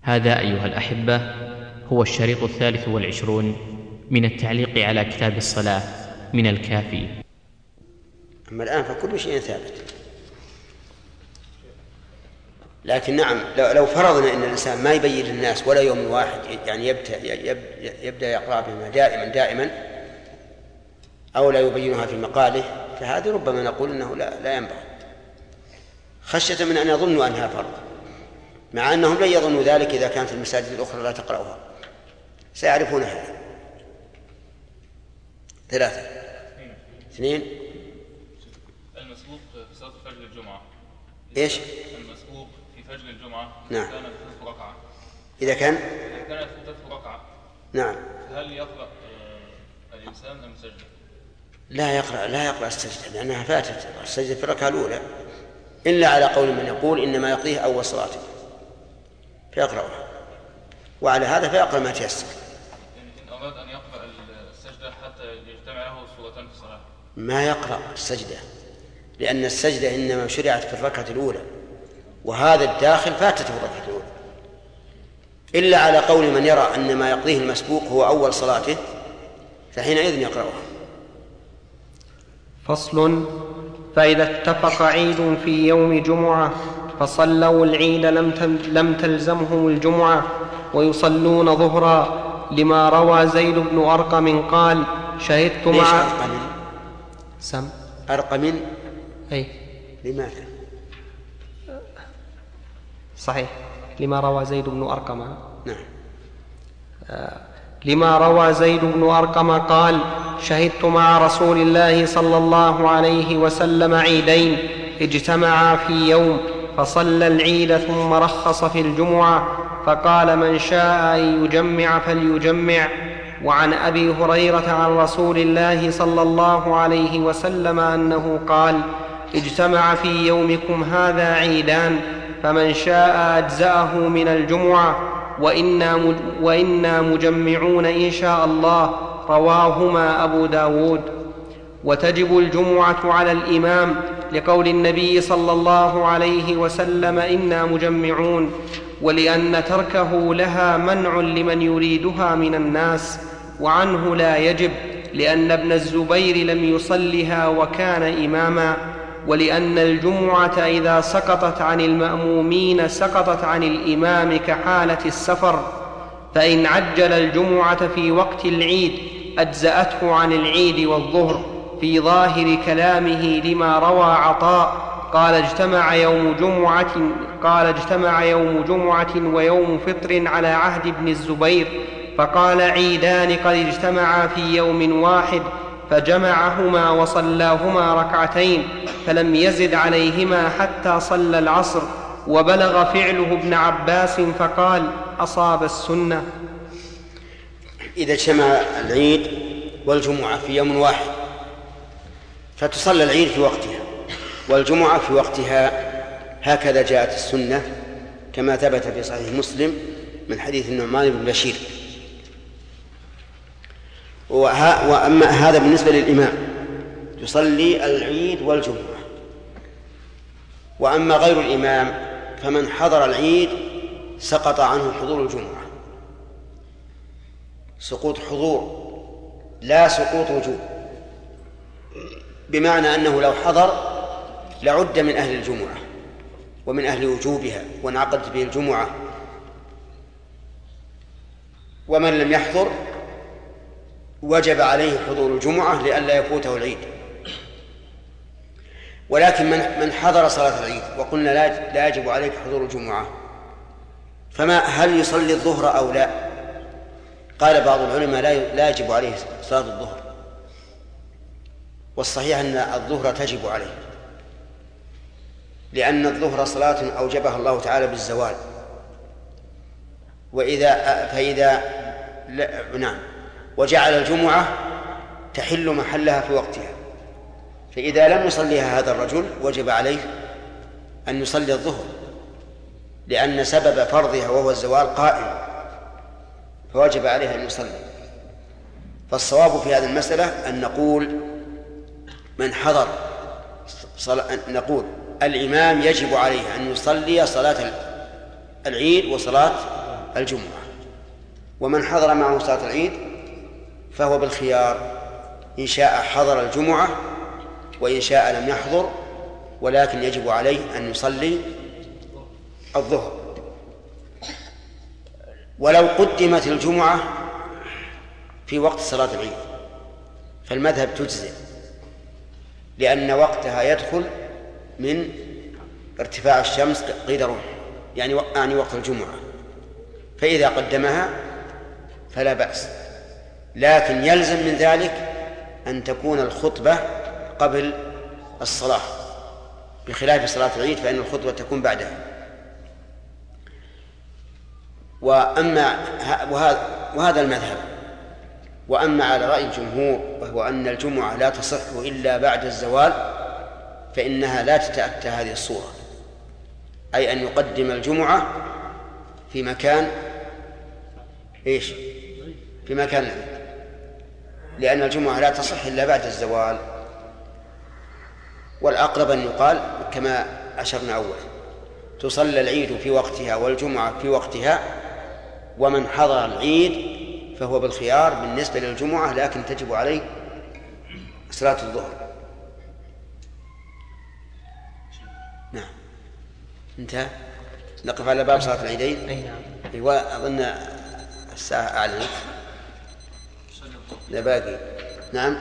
هذا أيها الأحبة هو الشريط 23 من التعليق على كتاب الصلاة من الكافي. أما الآن فكل شيء ثابت، لكن نعم لو فرضنا أن الإنسان ما يبين للناس ولا يوم واحد، يعني يبدأ يقرأ بما دائما أو لا يبينها في مقاله، فهذه ربما نقول أنه لا ينبغي، خشية من أن يظنوا أنها فرض، مع أنهم لن يظنوا ذلك إذا كانت المساجد الأخرى لا تقرأها، سيعرفون هذا. 3 2 المسبوق في صلاة فجر الجمعة. إيش؟ المسبوق في فجر الجمعة. نعم. كانت ثلث ركعة. إذا كانت ثلث ركعة. نعم. هل يقرأ الإنسان أم سجد؟ لا يقرأ السجدة، لأنها فاتت السجدة في الركعة الأولى، إلا على قول من يقول إنما يقضيه أول صلاته فيقرأها، وعلى هذا فيقرأ ما تيسر. إن أراد أن يقرأ السجدة حتى يجتمع له سورتان في الصلاة ما يقرأ السجدة، لأن السجدة إنما شرعت في الركعة الأولى، وهذا الداخل فاتته في الركعة الأولى، إلا على قول من يرى أن ما يقضيه المسبوق هو أول صلاته، فحينئذ يقرأها. فصل: فإذا اتفق عيد في يوم جمعة فصلوا العيد لم تلزمهم الجمعة ويصلون ظهرا، لما روى زيد بن أرقم قال: شهدت مع أرقم أي لماذا؟ صحيح، لما روى زيد بن أرقم. نعم. لما روى زيد بن أرقم قال: شهدت مع رسول الله صلى الله عليه وسلم عيدين اجتمعا في يوم، فصلى العيد ثم رخص في الجمعة، فقال: من شاء أن يجمع فليجمع. وعن أبي هريرة عن رسول الله صلى الله عليه وسلم أنه قال: اجتمع في يومكم هذا عيدان، فمن شاء أجزأه من الجمعة، وإنا مجمعون إن شاء الله. رواهما أبو داود. وتجب الجمعة على الإمام لقول النبي صلى الله عليه وسلم: إنا مجمعون، ولأن تركه لها منع لمن يريدها من الناس. وعنه لا يجب، لأن ابن الزبير لم يصلها وكان إماما. ولأن الجمعة إذا سقطت عن المأمومين سقطت عن الإمام كحالة السفر، فإن عجل الجمعة في وقت العيد أجزأته عن العيد والظهر، في ظاهر كلامه لما روى عطاء قال: اجتمع يوم جمعة ويوم فطر على عهد ابن الزبير، فقال: عيدان قد اجتمعا في يوم واحد، فجمعهما وصلاهما ركعتين، فلم يزد عليهما حتى صلى العصر. وبلغ فعله ابن عباس فقال: أصاب السنة. إذا اجتمع العيد والجمعة في يوم واحد فتصلى العيد في وقتها والجمعة في وقتها، هكذا جاءت السنة كما ثبت في صحيح مسلم من حديث النعمان بن بشير. وأما هذا بالنسبة للإمام يصلي العيد والجمعة. وأما غير الإمام فمن حضر العيد سقط عنه حضور الجمعة، سقوط حضور لا سقوط وجوب، بمعنى أنه لو حضر لعد من أهل الجمعة ومن أهل وجوبها وانعقدت به الجمعة، ومن لم يحضر وجب عليه حضور الجمعة لئلا يفوته العيد. ولكن من حضر صلاة العيد وقلنا لا يجب عليك حضور الجمعة، هل يصلي الظهر أو لا؟ قال بعض العلماء لا يجب عليه صلاة الظهر، والصحيح أن الظهر تجب عليه، لأن الظهر صلاة أوجبها الله تعالى بالزوال، وجعل الجمعة تحل محلها في وقتها، فإذا لم يصليها هذا الرجل وجب عليه أن يصلي الظهر، لأن سبب فرضها وهو الزوال قائم، فوجب عليه أن يصلي. فالصواب في هذه المسألة أن نقول من حضر نقول الإمام يجب عليه أن يصلي صلاة العيد وصلاة الجمعة. ومن حضر معه صلاة العيد فهو بالخيار، إن شاء حضر الجمعة وإن شاء لم يحضر، ولكن يجب عليه أن يصلي الظهر. ولو قدمت الجمعة في وقت صلاة العيد فالمذهب تجزئ، لأن وقتها يدخل من ارتفاع الشمس قيد رمح، يعني وقت الجمعة، فإذا قدمها فلا بأس. لكن يلزم من ذلك أن تكون الخطبة قبل الصلاة، بخلاف صلاة العيد فإن الخطبة تكون بعدها. وهذا المذهب. وأما على رأي الجمهور وهو أن الجمعة لا تصح إلا بعد الزوال، فإنها لا تتأتى هذه الصورة، أي أن يقدم الجمعة في مكان في مكان العيد، لأن الجمعة لا تصح إلا بعد الزوال. والأقرب أن يقال كما أشرنا أول: تصلى العيد في وقتها والجمعة في وقتها، ومن حضر العيد فهو بالخيار بالنسبة للجمعة، لكن تجب عليه صلاة الظهر. نعم، انتهى. نقف على باب صلاة العيدين. أيوة، أظن الساعة أعلنت. لا باقي. نعم،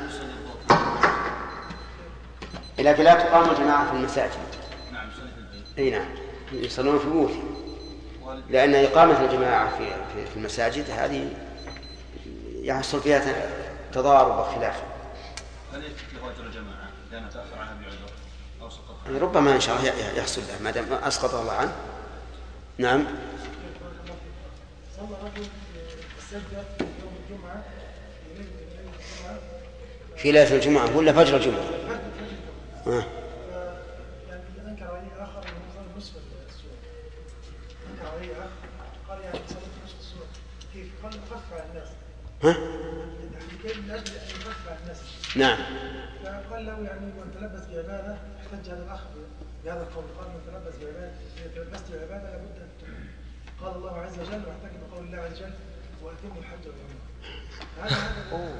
لكن لا تقام الجماعة في المساجد. أي نعم، يصلون في البيوت، لأن إقامة الجماعة في المساجد هذه يحصل فيها تضارب وخلاف. هل يفوت الجماعة لأنها تأخر عنها بعذر أو سقط؟ ربما إن شاء الله يحصل له ما دام أسقط الله عنه. نعم. صلى رجل السجدة يوم الجمعة في ليلة الجمعة ولا فجر الجمعة؟ يعني أنكر عليه آخر أنه صلى نصف السورة. أنكر عليه آخر قال يعني صليت نصف السورة. كيف؟ قال خف على الناس. كيف من أجل أن يخف على الناس. نعم. فقال له يعني من تلبس بعبادة، احتج هذا الأخ بهذا القول، قال من تلبس بعبادة تلبست بعبادة لابد أن تتم. قال الله عز وجل واحتج بقول الله عز وجل وأتموا الحج والعمرة.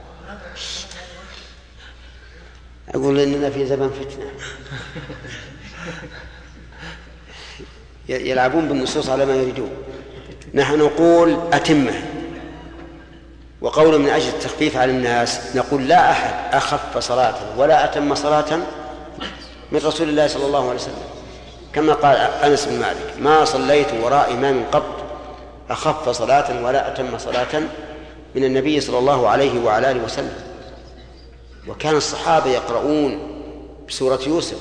أقول إننا في زمن فتنة يلعبون بالنصوص على ما يريدون. نحن نقول أتمه، وقول من أجل التخفيف على الناس نقول لا أحد أخف صلاة ولا أتم صلاة من رسول الله صلى الله عليه وسلم، كما قال أنس بن مالك: ما صليت وراء إمام قط أخف صلاة ولا أتم صلاة من النبي صلى الله عليه وعلى آله وسلم. وكان الصحابة يقرؤون بسورة يوسف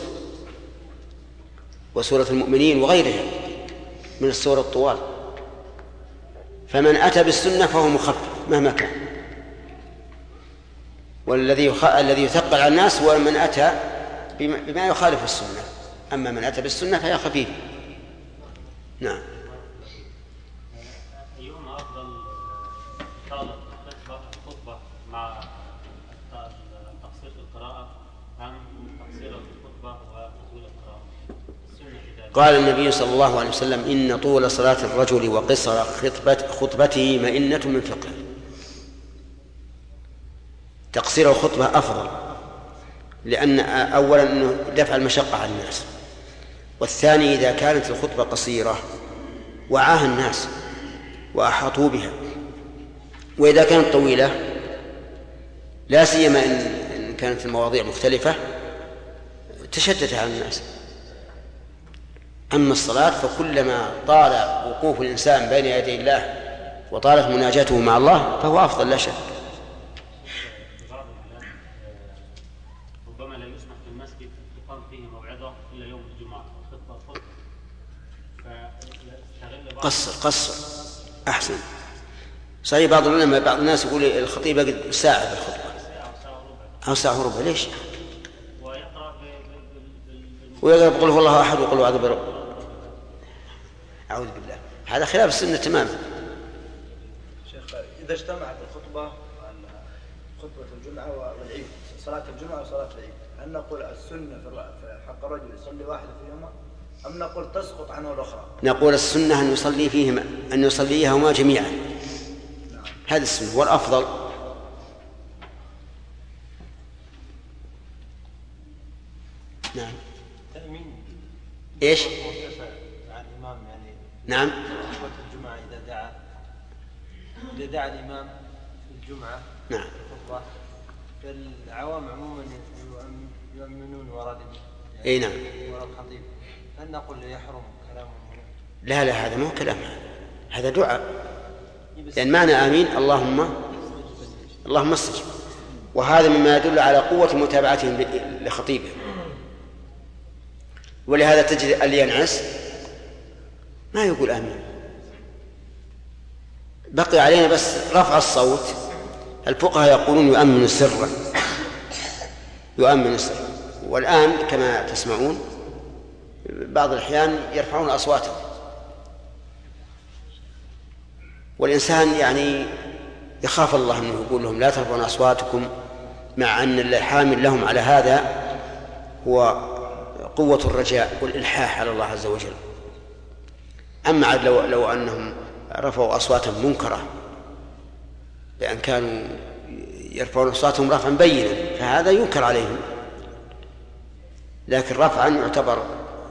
وسورة المؤمنين وغيرها من السور الطوال، فمن أتى بالسنة فهو مخفف مهما كان، والذي يثقل على الناس هو من أتى بما يخالف السنة، أما من أتى بالسنة فهي خفيف. نعم. أيهما أفضل إطالة الخطبة مع تقصير القراءة أم تقصير الخطبة وطول القراءة؟ قال النبي صلى الله عليه وسلم: إن طول صلاة الرجل وقصر خطبته مئنة من فقه. تقصير الخطبة أفضل، لأن أولا أنه دفع المشقة عن الناس، والثاني إذا كانت الخطبة قصيرة وعاها الناس وأحاطوا بها، وإذا كانت طويلة لا سيما إن كانت المواضيع مختلفة تشتت على الناس. أما الصلاة فكلما طال وقوف الإنسان بين يدي الله وطالت مناجاته مع الله فهو أفضل لا شك. ربما لا يسمح في المسجد يقام فيه موعظة إلا يوم الجمعة، خطبة قصر أحسن. صحيح بعض العلماء بعض الناس يقول الخطيب يقعد ساعة بالخطبة أو ساعة وربع. ليش؟ ويقرأ بقول هو الله أحد وقل أعوذ برب. أعوذ بالله، هذا خلاف السنة تماما. شيخ، إذا اجتمعت الخطبة خطبة الجمعة والعيد، صلاة الجمعة وصلاة العيد، هل نقول السنة في حق الرجل يصلي واحدة فيهما أم نقول تسقط عنه الأخرى؟ نقول السنة أن يصليهما جميعا، هذا السنة والأفضل. نعم. إيش؟ مع الإمام يعني. نعم. خطبة الجمعة إذا دعا الإمام في الجمعة. نعم. الخطبة فالعوام عموما يؤمنون وراء أي نعم. وراء الخطيب، هل نقول يحرم كلامهم؟ لا هذا ما هو كلام، هذا دعاء، لأن معنى آمين اللهم استجب، وهذا مما يدل على قوة متابعتهم لخطيبه. ولهذا تجد اللي ينعس ما يقول آمين، بقي علينا بس رفع الصوت. الفقهاء يقولون يؤمن سرا، والآن كما تسمعون بعض الأحيان يرفعون أصواتهم، والإنسان يعني يخاف الله أنه يقول لهم لا ترفعون أصواتكم، مع أن الحامل لهم على هذا هو قوة الرجاء والإلحاح على الله عز وجل. أما عاد لو أنهم رفعوا أصواتهم منكرة لأن كانوا يرفعون أصواتهم رفعا بينا فهذا ينكر عليهم، لكن رفعا يعتبر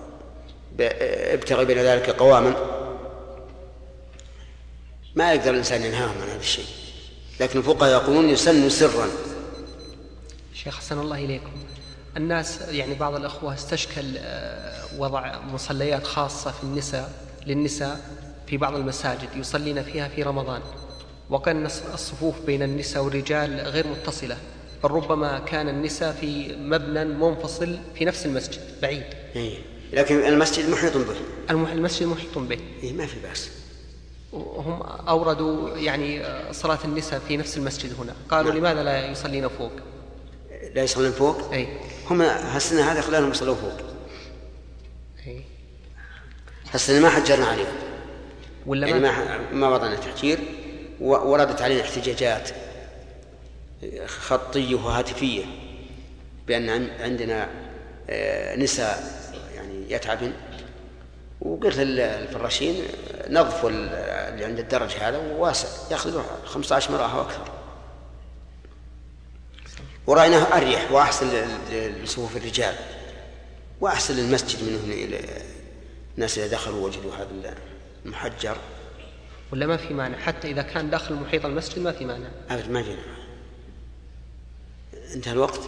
ابتغي بين ذلك قواما، ما يقدر الإنسان ينهاهم عن هذا الشيء، لكن الفقهاء يقولون يسن سرا. شيخ حسن الله إليكم، الناس يعني بعض الأخوة استشكل وضع مصليات خاصة للنساء في بعض المساجد يصلين فيها في رمضان، وكان الصفوف بين النساء والرجال غير متصلة، بل ربما كان النساء في مبنى منفصل في نفس المسجد بعيد. لكن المسجد محيط به. المسجد محيط به. ما في بأس. هم أوردوا يعني صلاة النساء في نفس المسجد هنا، قالوا لماذا لا يصلين فوق؟ لا يصلون فوق؟ أي. هم هالسنة هذا خلالهم يصلوا فوق. أي. هالسنة ما حجرنا عليهم. ولا يعني ما وضعنا تحجير، وردت علينا احتجاجات خطية وهاتفية بأن عندنا نساء يعني يتعبن، وقلت للفراشين نظفوا اللي عند الدرج هذا وواسع يأخذ 15 مرة أكثر، ورأيناه أريح وأحسن لصفوف الرجال وأحسن للمسجد منه إلى الناس إذا دخلوا وجدوا هذا المحجر. ولا ما في مانع حتى إذا كان داخل محيط المسجد ما في مانع؟ أبدا ما جينا. انتهى الوقت.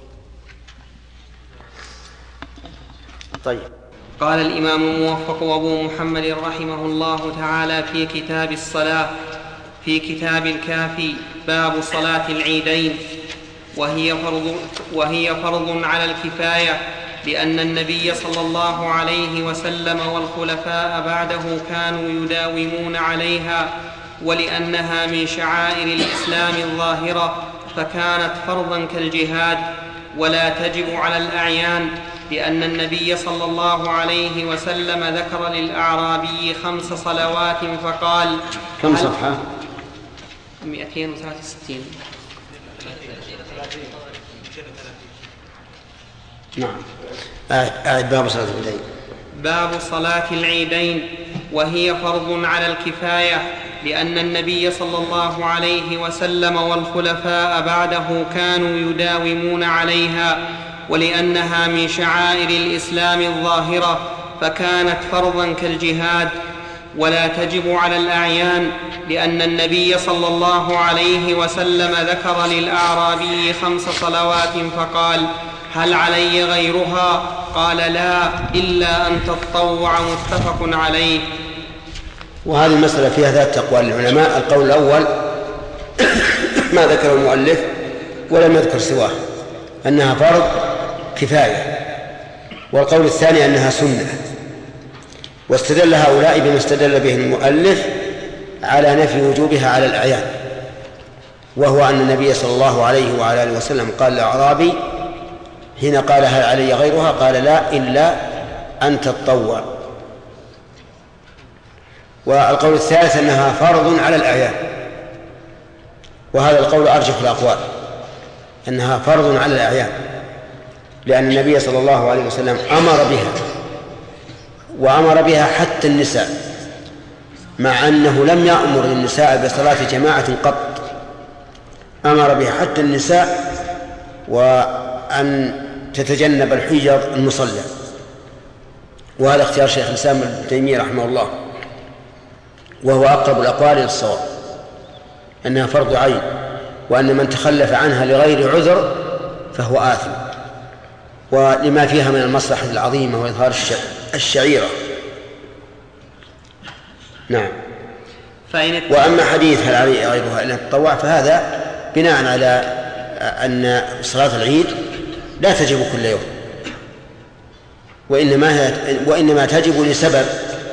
طيب. قال الإمام الموفق أبو محمد رحمه الله تعالى في كتاب الصلاة في كتاب الكافي باب صلاة العيدين، وهي فرض على الكفاية، لأن النبي صلى الله عليه وسلم والخلفاء بعده كانوا يداومون عليها، ولأنها من شعائر الإسلام الظاهرة فكانت فرضا كالجهاد، ولا تجب على الأعيان، لأن النبي صلى الله عليه وسلم ذكر للأعرابي 5 صلوات فقال. كم صفحة؟ 263. نعم. باب صلاة العيدين. باب صلاة العيدين، وهي فرض على الكفاية، لأن النبي صلى الله عليه وسلم والخلفاء بعده كانوا يداومون عليها، ولأنها من شعائر الإسلام الظاهرة فكانت فرضا كالجهاد، ولا تجب على الأعيان، لأن النبي صلى الله عليه وسلم ذكر للأعرابي 5 صلوات فقال: هل علي غيرها؟ قال: لا، إلا أن تتطوع. متفق عليه. وهذه المسألة فيها 3 أقوال للعلماء. القول الأول ما ذكر المؤلف ولم يذكر سواه، أنها فرض كفاية. والقول الثاني أنها سنة. واستدل هؤلاء بما استدل به المؤلف على نفي وجوبها على الأعيان، وهو أن النبي صلى الله عليه وعلى آله وسلم قال للأعرابي حين قال: هل علي غيرها؟ قال: لا، إلا أن تتطوع. والقول الثالث أنها فرض على الأعيان، وهذا القول أرجح الأقوال، أنها فرض على الأعيان، لأن النبي صلى الله عليه وسلم أمر بها وأمر بها حتى النساء، مع أنه لم يأمر النساء بصلاة جماعة قط، أمر بها حتى النساء وأن تتجنب الحجر المصلى. وهذا اختيار شيخ الإسلام ابن تيمية رحمه الله، وهو أقرب الأقوال إلى الصواب، أنها فرض عين، وأن من تخلف عنها لغير عذر فهو آثم، ولما فيها من المصلحة العظيمة وإظهار الشعيرة. نعم. وأما حديث هل علي غيرها إلا التطوع فهذا بناء على أن صلاة العيد لا تجب كل يوم، وإنما تجب لسبب،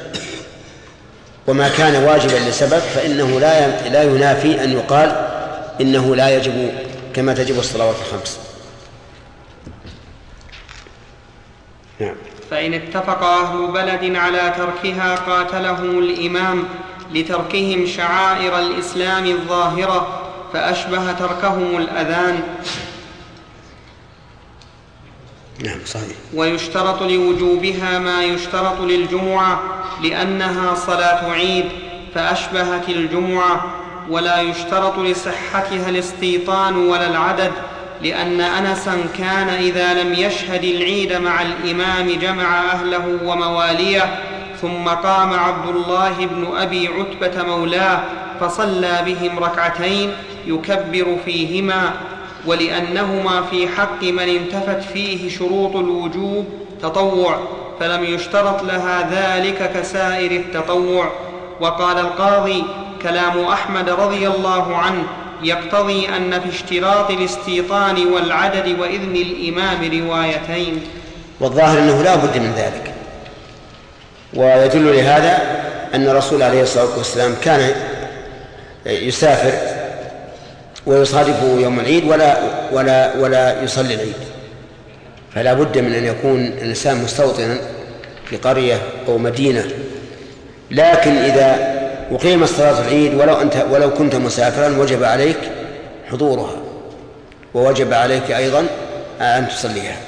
وما كان واجبا لسبب فإنه لا ينافي أن يقال إنه لا يجب كما تجب الصلوات الخمس. نعم. فإن اتفق أهل بلد على تركها قاتلهم الإمام لتركهم شعائر الإسلام الظاهرة، فأشبه تركهم الأذان. نعم صحيح. ويشترط لوجوبها ما يشترط للجمعة لأنها صلاة عيد فأشبهت الجمعة، ولا يشترط لصحتها الاستيطان ولا العدد، لأن أنسا كان إذا لم يشهد العيد مع الإمام جمع أهله ومواليه، ثم قام عبد الله بن أبي عتبة مولاه فصلى بهم ركعتين يكبر فيهما، ولأنهما في حق من انتفت فيه شروط الوجوب تطوع، فلم يشترط لها ذلك كسائر التطوع. وقال القاضي: كلام أحمد رضي الله عنه يقتضي أن في اشتراط الاستيطان والعدد وإذن الإمام روايتين. والظاهر أنه لا بد من ذلك، ويدل لهذا أن الرسول عليه الصلاة والسلام كان يسافر ويصادفه يوم العيد ولا يصلي العيد، فلا بد من أن يكون الإنسان مستوطنا في قرية أو مدينة. لكن إذا أقيمت صلاة العيد ولو كنت مسافرا وجب عليك حضورها، ووجب عليك أيضا أن تصليها.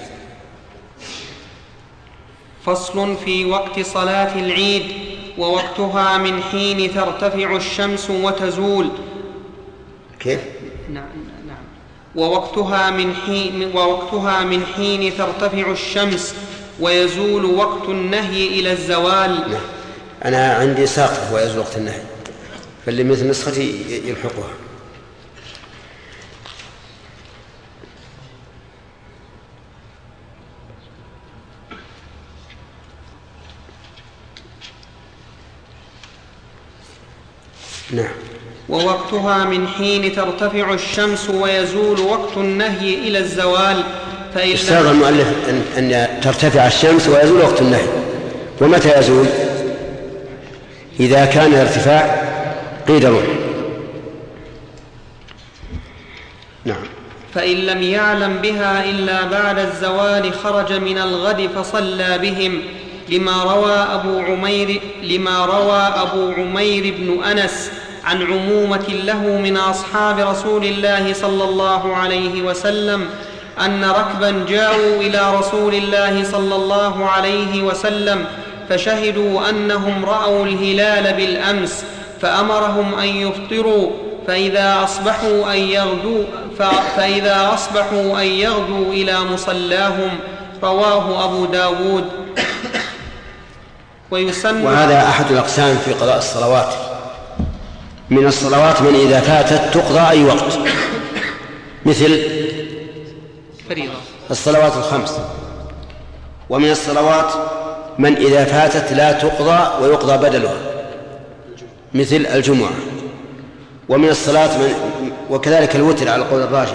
فصل في وقت صلاة العيد: ووقتها من حين ترتفع الشمس وتزول. كيف؟ نعم. ووقتها من حين ترتفع الشمس ويزول وقت النهي إلى الزوال. نعم. أنا عندي ساقط ويزول وقت النهي، فاللي مثل نسختي يلحقها. نعم. ووقتها من حين ترتفع الشمس ويزول وقت النهي إلى الزوال. اشترط المؤلف أن ترتفع الشمس ويزول وقت النهي. ومتى يزول؟ إذا كان الارتفاع قيد روح. نعم. فإن لم يعلم بها إلا بعد الزوال خرج من الغد فصلى بهم، لما روى أبو عمير بن أنس عن عمومة له من أصحاب رسول الله صلى الله عليه وسلم أن ركبا جاءوا إلى رسول الله صلى الله عليه وسلم فشهدوا أنهم رأوا الهلال بالأمس، فأمرهم أن يفطروا فإذا أصبحوا أن يغدوا إلى مصلاهم. رواه أبو داود. وهذا أحد الأقسام في قضاء الصلوات. من الصلوات من إذا فاتت تقضى أي وقت، مثل الصلوات الخمس. ومن الصلوات من إذا فاتت لا تقضى ويقضى بدلها، مثل الجمعة. ومن الصلاة وكذلك الوتر على القول الراجح،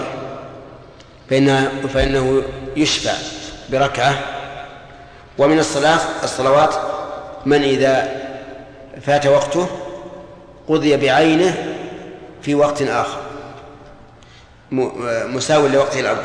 فإنه يشفع بركعة. ومن الصلوات من إذا فات وقته قضي بعينه في وقت آخر مساو لوقته الأول،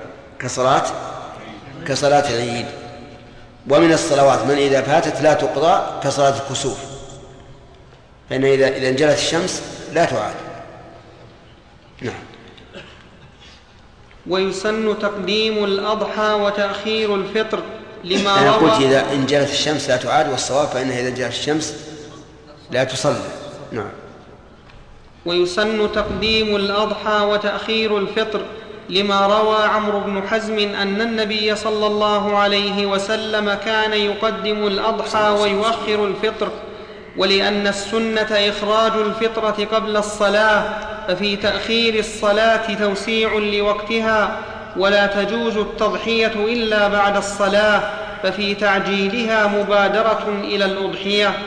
كصلاة العيد. ومن الصلوات من إذا فاتت لا تقضى كصلاة الكسوف، فإن إذا انجلت الشمس لا تعاد. نعم. ويسن تقديم الأضحى وتأخير الفطر لما أنا روى قلت إذا انجلت الشمس لا تعاد، والصواب فإنها إذا انجلت الشمس لا تصلى. نعم. ويسن تقديم الأضحى وتأخير الفطر لما روى عمرو بن حزم أن النبي صلى الله عليه وسلم كان يقدم الأضحى ويؤخر الفطر، ولأن السنة إخراج الفطرة قبل الصلاة، ففي تأخير الصلاة توسيع لوقتها، ولا تجوز التضحية إلا بعد الصلاة، ففي تعجيلها مبادرة إلى الأضحية.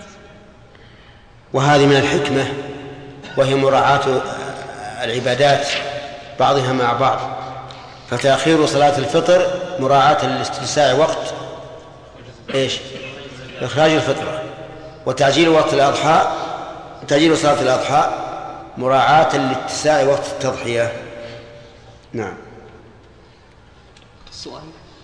وهذه من الحكمة، وهي مراعاة العبادات بعضها مع بعض، فتأخير صلاة الفطر مراعاة لاتساع وقت إخراج الفطرة، وتعجيل وقت الأضحى، تعجيل صلاة الأضحى مراعاة لاتساع وقت التضحية. نعم. السؤال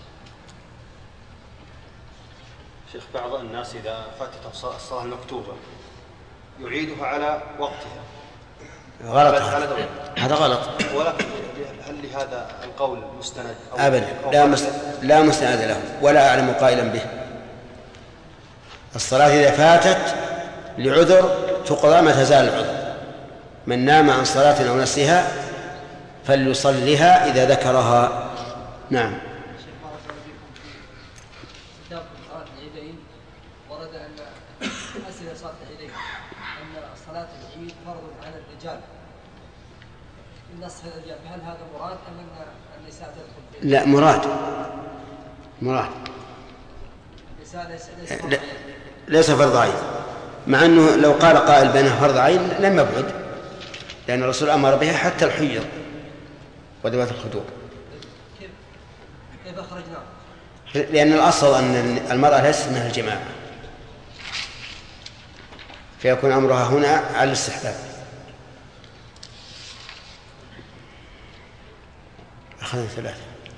شيخ، بعض الناس إذا فاتته الصلاة المكتوبة يعيدها على وقتها. غلط، هذا غلط. ولكن هل لهذا القول مستند؟ أبدا، لا مستند له، ولا أعلم قائلا به. الصلاة إذا فاتت لعذر تقضى ما تزال العذر. من نام عن صلاة أو نسيها فليصلها إذا ذكرها. نعم. صلاة العيدين ورد أن أسئلة صلاة العيدين أن صلاة العيد فرض على الرجال النص الرجال، هل هذا مراد أم أن النساء تدخل فيه؟ لا، مراد. ليس فرض عين، مع أنه لو قال قائل بأنه فرض عين لم يبعد، لأن الرسول أمر بها حتى الحيض وذوات الخدور. كيف أخرجناه؟ لأن الأصل أن المرأة ليست من الجماعة، فيكون أمرها هنا على الاستحباب. أخذنا 3.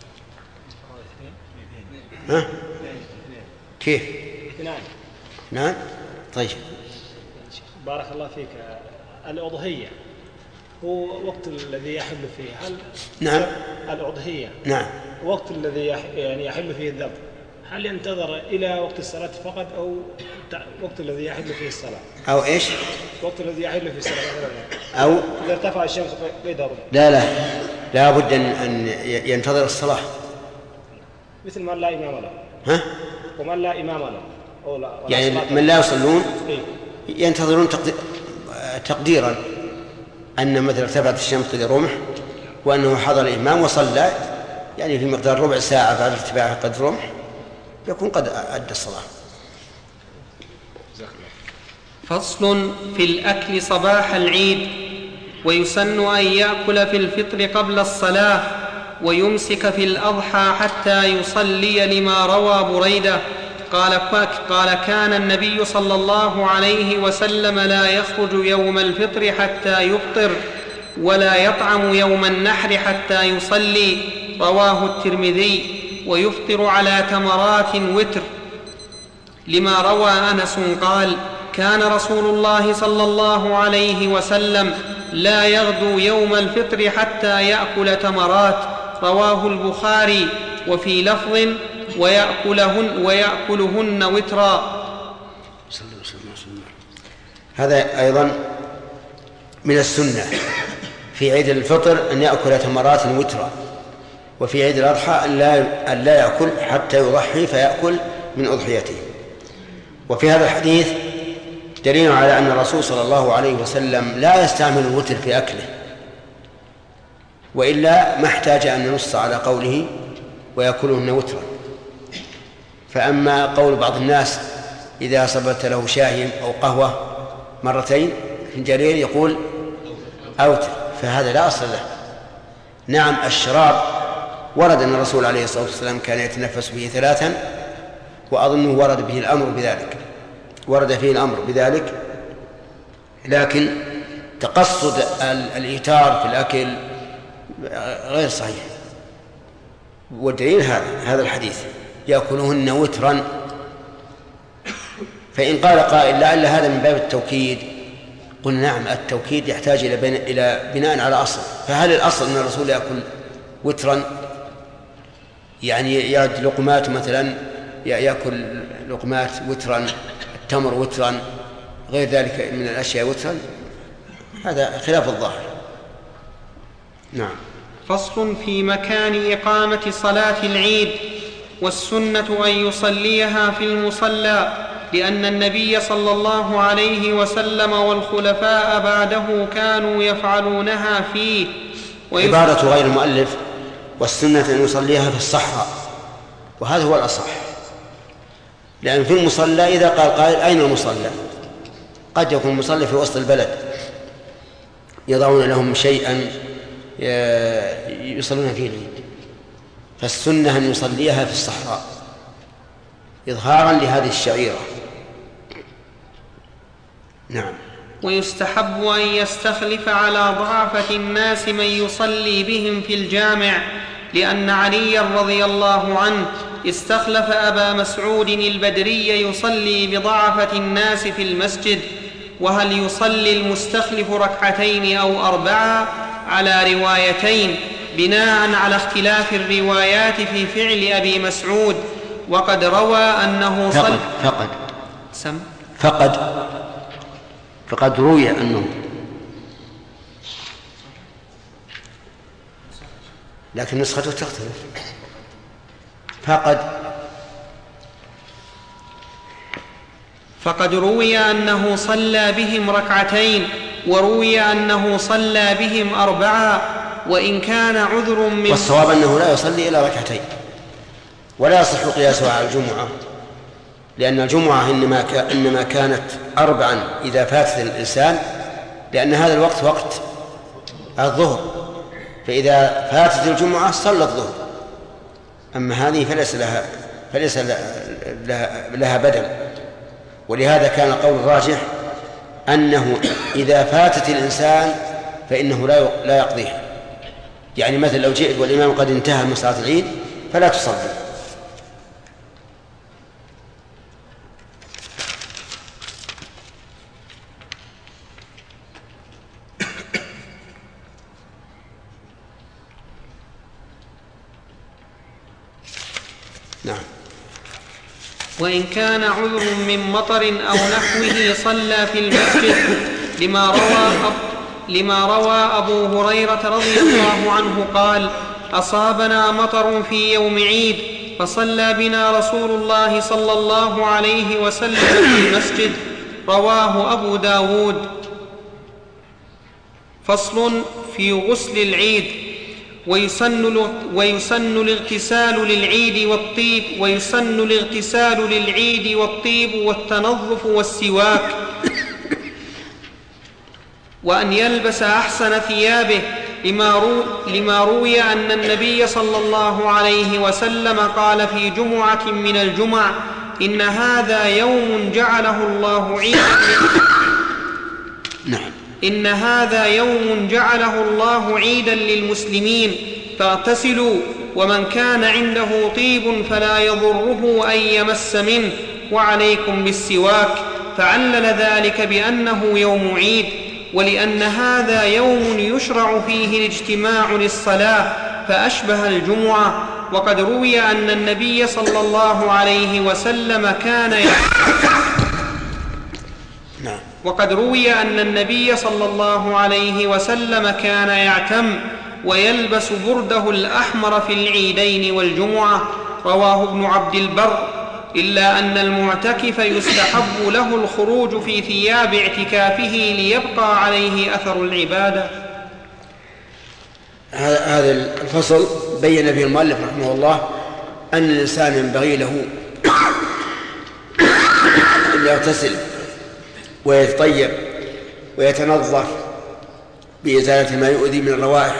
ها؟ كيف؟ نعم. طيب. بارك الله فيك. الأضحية هو وقت الذي يحل فيه، هل نعم الأضحية نعم وقت الذي يعني يحل فيه الذبح، هل ينتظر إلى وقت الصلاة فقط أو وقت الذي يحل فيه الصلاة؟ أو إيش؟ وقت الذي يحل فيه الصلاة أو إذا ارتفع الشمس قيد رمح. لا بد أن ينتظر الصلاة، مثل من لا إمام له. ها؟ ومن لا إمام له يعني من لا يصلون ينتظرون تقديرا أن مثلا ارتفعت الشمس قدر رمح وأنه حضر الإمام وصلى، يعني في مقدار ربع ساعة بعد ارتفاع قدر رمح يكون قد أدى الصلاة. فصل في الأكل صباح العيد. ويسن أن يأكل في الفطر قبل الصلاة، ويمسك في الأضحى حتى يصلي، لما روى بريدة قال كان النبي صلى الله عليه وسلم لا يخرج يوم الفطر حتى يفطر، ولا يطعم يوم النحر حتى يصلي، رواه الترمذي. ويفطر على تمرات وتر، لما روى أنس قال كان رسول الله صلى الله عليه وسلم لا يغدو يوم الفطر حتى يأكل تمرات، رواه البخاري. وفي لفظ ويأكلهن وترا. هذا أيضا من السنة في عيد الفطر أن يأكل تمرات وترا، وفي عيد الأضحى أن لا يأكل حتى يضحي فيأكل من أضحيته. وفي هذا الحديث دليل على أن الرسول صلى الله عليه وسلم لا يستعمل الوتر في أكله، وإلا ما احتاج أن ننص على قوله ويأكلهن وترا. فأما قول بعض الناس إذا صبت له شاي أو قهوة مرتين فنجانين يقول أوتر، فهذا لا أصل له. نعم الشراب ورد أن الرسول عليه الصلاة والسلام كان يتنفس به 3، وأظنه ورد فيه الأمر بذلك، لكن تقصد الإيتار في الأكل غير صحيح. والدليل هذا الحديث يأكلهن وترا. فإن قال قائل لعل هذا من باب التوكيد، قلنا نعم التوكيد يحتاج إلى بناء على أصل. فهل الأصل أن الرسول يأكل وترا يعني يرد لقمات مثلا يأكل لقمات وترا، التمر وترا، غير ذلك من الأشياء وترا، هذا خلاف الظاهر. نعم. فصل في مكان إقامة صلاة العيد. والسنة أن يصليها في المصلى، لأن النبي صلى الله عليه وسلم والخلفاء بعده كانوا يفعلونها فيه. عبارة غير المؤلف والسنة أن يصليها في الصحراء، وهذا هو الأصح، لأن في المصلى إذا قال قائل أين المصلى؟ قد يكون المصلى في وسط البلد يضعون لهم شيئا يصلون فيه العيد، فالسنة أن يصليها في الصحراء إظهارا لهذه الشعيرة. نعم. ويستحب أن يستخلف على ضعفة الناس من يصلي بهم في الجامع، لأن علي رضي الله عنه استخلف أبا مسعود البدري يصلي بضعفة الناس في المسجد. وهل يصلي المستخلف ركعتين أو أربعة؟ على روايتين بناء على اختلاف الروايات في فعل أبي مسعود. وقد روى أنه فقد روي أنه، لكن نسخته تختلف. فقد روي أنه صلى بهم ركعتين، وروي أنه صلى بهم أربعة، وإن كان عذر من، والصواب أنه لا يصلي إلا ركعتين، ولا يصح قياسها على الجمعة، لأن الجمعة إنما كانت أربعا إذا فاتت الإنسان، لأن هذا الوقت وقت الظهر، فإذا فاتت الجمعة صلى الظهر. أما هذه فليس لها بدل. ولهذا كان القول الراجح أنه إذا فاتت الإنسان فإنه لا يقضيها. يعني مثل لو جئت والإمام قد انتهى من صلاة العيد فلا تصلي. نعم. وإن كان عذر من مطر أو نحوه صلى في المسجد، لما روى أبو هريرة رضي الله عنه قال: أصابنا مطر في يوم عيد فصلى بنا رسول الله صلى الله عليه وسلم في المسجد. رواه أبو داود. فصل في غسل العيد. ويسن الاغتسال للعيد والطيب والتنظف والسواك، وأن يلبس أحسن ثيابه، لما روي أن النبي صلى الله عليه وسلم قال في جمعة من الجمع: إن هذا يوم جعله الله عيدا إن هذا يوم جعله الله عيدا للمسلمين، فاغتسلوا، ومن كان عنده طيب فلا يضره أن يمس منه، وعليكم بالسواك. فعلل ذلك بأنه يوم عيد، ولأن هذا يوم يشرع فيه الاجتماع للصلاة فأشبه الجمعة. وقد روي أن النبي صلى الله عليه وسلم كان يعتم ويلبس برده الأحمر في العيدين والجمعة. رواه ابن عبد البر. إلا أن المعتكف يستحب له الخروج في ثياب اعتكافه ليبقى عليه أثر العبادة. هذا الفصل بين فيه المؤلف رحمه الله أن الإنسان ينبغي له أن يغتسل ويتطيب ويتنظف بإزالة ما يؤذي من الروائح،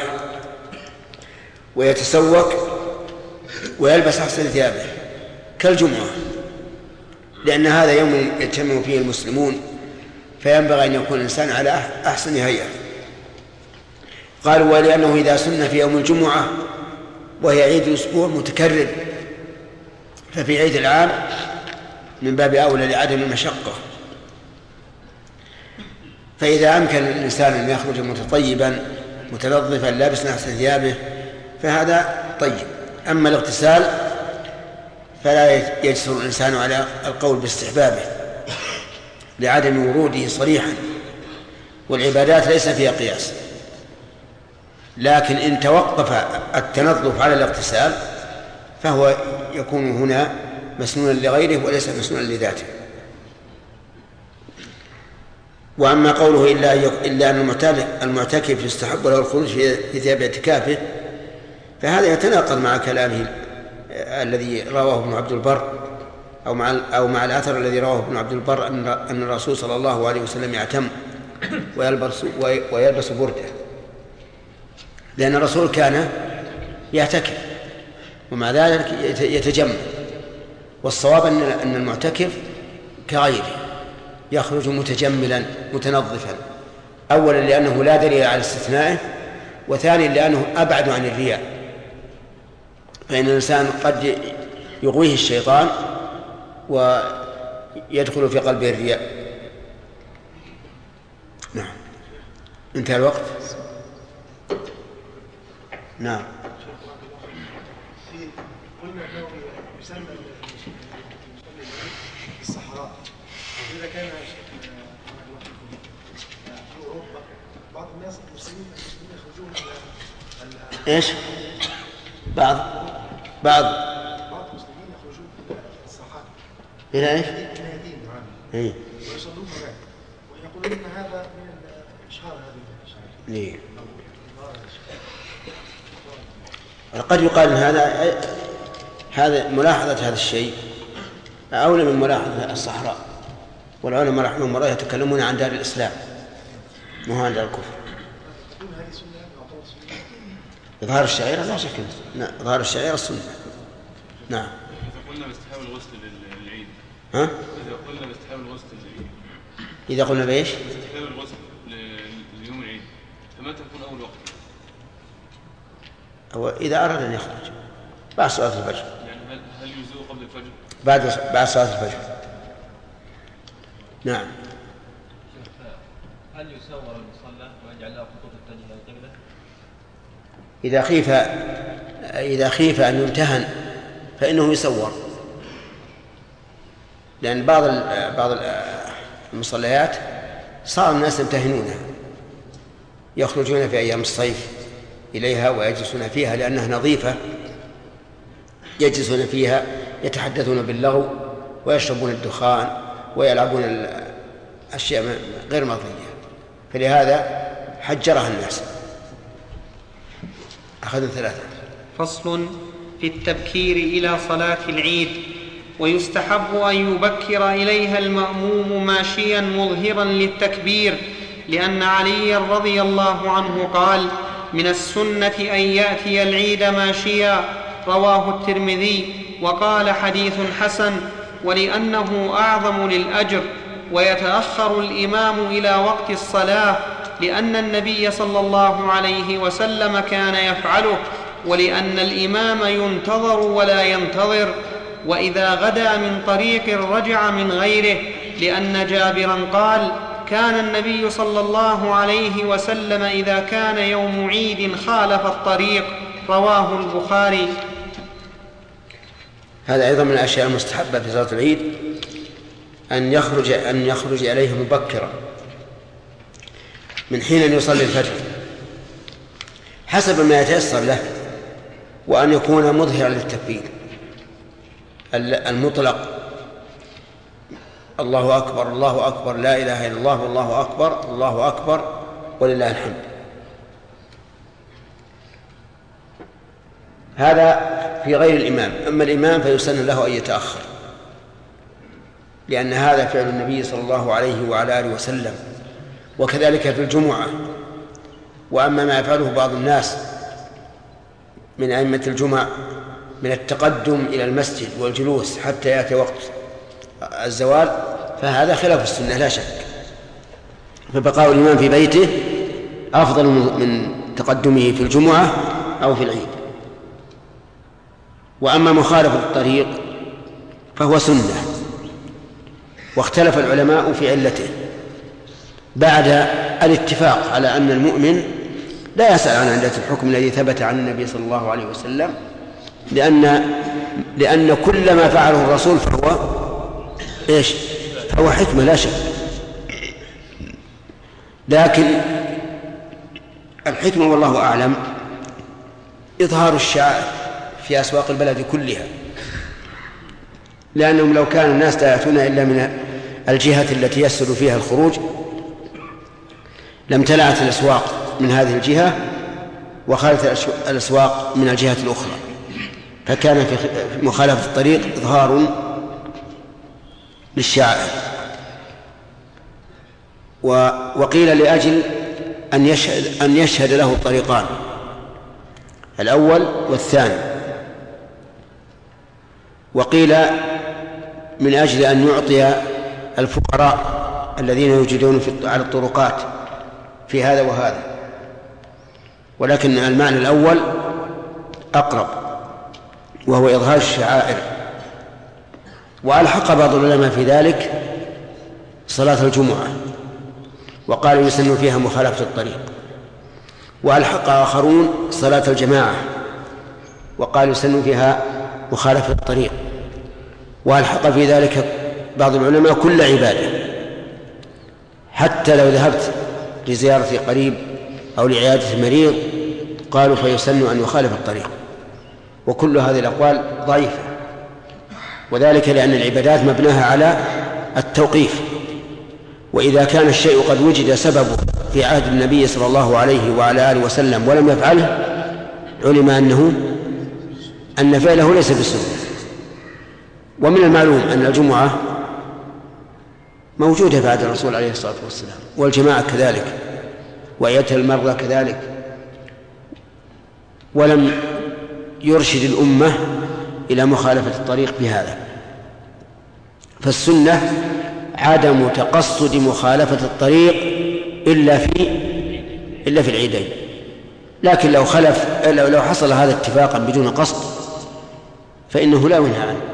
ويتسوق ويلبس أحسن ثيابه كالجمعة، لأن هذا يوم يجتمع فيه المسلمون، فينبغي أن يكون الإنسان على أحسن هيئة. قالوا: ولأنه إذا سن في يوم الجمعة وهي عيد الأسبوع متكرر، ففي عيد العام من باب أولى لعدم المشقة. فإذا أمكن الإنسان أن يخرج متطيبا متنظفا لابسا أحسن ثيابه فهذا طيب. أما الاغتسال فلا يجسر الإنسان على القول باستحبابه لعدم وروده صريحا، والعبادات ليس فيها قياس. لكن إن توقف التنظف على الاغتسال فهو يكون هنا مسنونا لغيره وليس مسنونا لذاته. وأما قوله إلا أن المعتكف يستحب له الخروج في ثياب اعتكافه، فهذا يتناقض مع كلامه الذي رواه ابن عبد البر أو مع الأثر الذي رواه ابن عبد البر أن الرسول صلى الله عليه وسلم يعتم ويلبس بردة، لأن الرسول كان يعتكف ومع ذلك يتجمل. والصواب أن المعتكف كغيره يخرج متجملا متنظفا، أولا لأنه لا دليل على استثنائه، وثانيا لأنه أبعد عن الرياء، فإن الإنسان قد يغويه الشيطان ويدخل في قلبه الرياء. نعم، انتهى الوقت. نعم. قلنا أنه يسمى الصحراء، إذا كان في أوروبا بعض الناس المسلمين يخرجون إيش؟ بعض المسلمين يخرجون الصحراء إلى إيش؟ ينادين إيه؟ ويصلون هناك ويقولون إن هذا من إشهار هذه الشعائر. إيه. قد يقال أن هذا ملاحظة هذا الشيء أولى من ملاحظة الصحراء، والعلماء رحمهم الله يتكلمون عن دار الإسلام مو عن دار الكفر. إظهار الشعيرة لا شك، إظهار الشعيرة السنة. نعم. إذا قلنا باستحباب الغسل للعيد. ها؟ إذا قلنا باستحباب الغسل للعيد. إذا قلنا بإيش؟ باستحباب الغسل ليوم العيد، فمتى يكون أول وقت؟ أو إذا أراد أن يخرج بعد صلاة الفجر. يعني هل يجزئ قبل الفجر؟ بعد صلاة الفجر. نعم. هل يسور المصلى ويجعل له خطوط تتجه إلى القبلة؟ إذا خيف أن يمتهن فإنه يسور، لأن بعض المصليات صار الناس يمتهنونها، يخرجون في أيام الصيف إليها ويجلسون فيها لأنها نظيفة، يجلسون فيها يتحدثون باللغو ويشربون الدخان ويلعبون أشياء غير مرضية، فلهذا حجرها الناس. أخذنا 3. فصل في التبكير إلى صلاة العيد. ويستحب أن يبكر إليها المأموم ماشيا مظهرا للتكبير، لأن علي رضي الله عنه قال: من السنة أن يأتي العيد ماشيا، رواه الترمذي، وقال حديث حسن، ولأنه أعظم للأجر. ويتأخر الإمام إلى وقت الصلاة، لأن النبي صلى الله عليه وسلم كان يفعله، ولأن الإمام ينتظر ولا ينتظر. وإذا غدا من طريق رجع من غيره، لأن جابرا قال: كان النبي صلى الله عليه وسلم إذا كان يوم عيد خالف الطريق، رواه البخاري. هذا أيضا من الأشياء المستحبة في صلاة العيد أن يخرج إليه مبكرا من حين أن يصلي الفجر حسب ما يتيسر له، وأن يكون مظهرا للتكبير المطلق: الله أكبر الله أكبر لا إله إلا الله والله أكبر الله أكبر ولله الحمد. هذا في غير الإمام. أما الإمام فيسن له أن يتأخر، لأن هذا فعل النبي صلى الله عليه وعلى آله وسلم، وكذلك في الجمعة. وأما ما يفعله بعض الناس من أئمة الجمعة من التقدم إلى المسجد والجلوس حتى يأتي وقت الزوال فهذا خلاف السنة لا شك، فبقاء الإمام في بيته أفضل من تقدمه في الجمعة أو في العيد. وأما مخالفة الطريق فهو سنة، واختلف العلماء في علته بعد الاتفاق على أن المؤمن لا يسأل عن علة الحكم الذي ثبت عن النبي صلى الله عليه وسلم، لأن كل ما فعله الرسول فهو إيش؟ فهو حكمة لا شك. لكن الحكمة والله أعلم إظهار الشعائر في أسواق البلد كلها، لأنهم لو كان الناس لا يأتون إلا من الجهة التي يسهل فيها الخروج لامتلأت الأسواق من هذه الجهة وخالت الأسواق من الجهة الأخرى، فكان في مخالفة الطريق إظهار للشعائر. وقيل لأجل أن يشهد له الطريقان الأول والثاني، وقيل من أجل أن يعطي الفقراء الذين يوجدون على الطرقات في هذا وهذا، ولكن المعنى الأول أقرب وهو إظهار الشعائر. وألحق بعض العلماء في ذلك صلاة الجمعة وقالوا يسن فيها مخالفة الطريق، وألحق آخرون صلاة الجماعة وقالوا يسن فيها مخالفة الطريق، وألحق في ذلك بعض العلماء كل عبادة، حتى لو ذهبت لزيارة قريب أو لعيادة مريض قالوا فيسن أن يخالف الطريق. وكل هذه الأقوال ضعيفة، وذلك لأن العبادات مبناها على التوقيف، وإذا كان الشيء قد وجد سببه في عهد النبي صلى الله عليه وعلى آله وسلم ولم يفعله علم أن فعله ليس بسنة. ومن المعلوم أن الجمعة موجودة بعد الرسول عليه الصلاة والسلام، والجماعة كذلك، وعيادة المرضى كذلك، ولم يرشد الأمة إلى مخالفة الطريق بهذا. فالسنة عدم تقصد مخالفة الطريق إلا في العيدين، لكن لو حصل هذا اتفاقا بدون قصد فإنه لا ينهى عنه.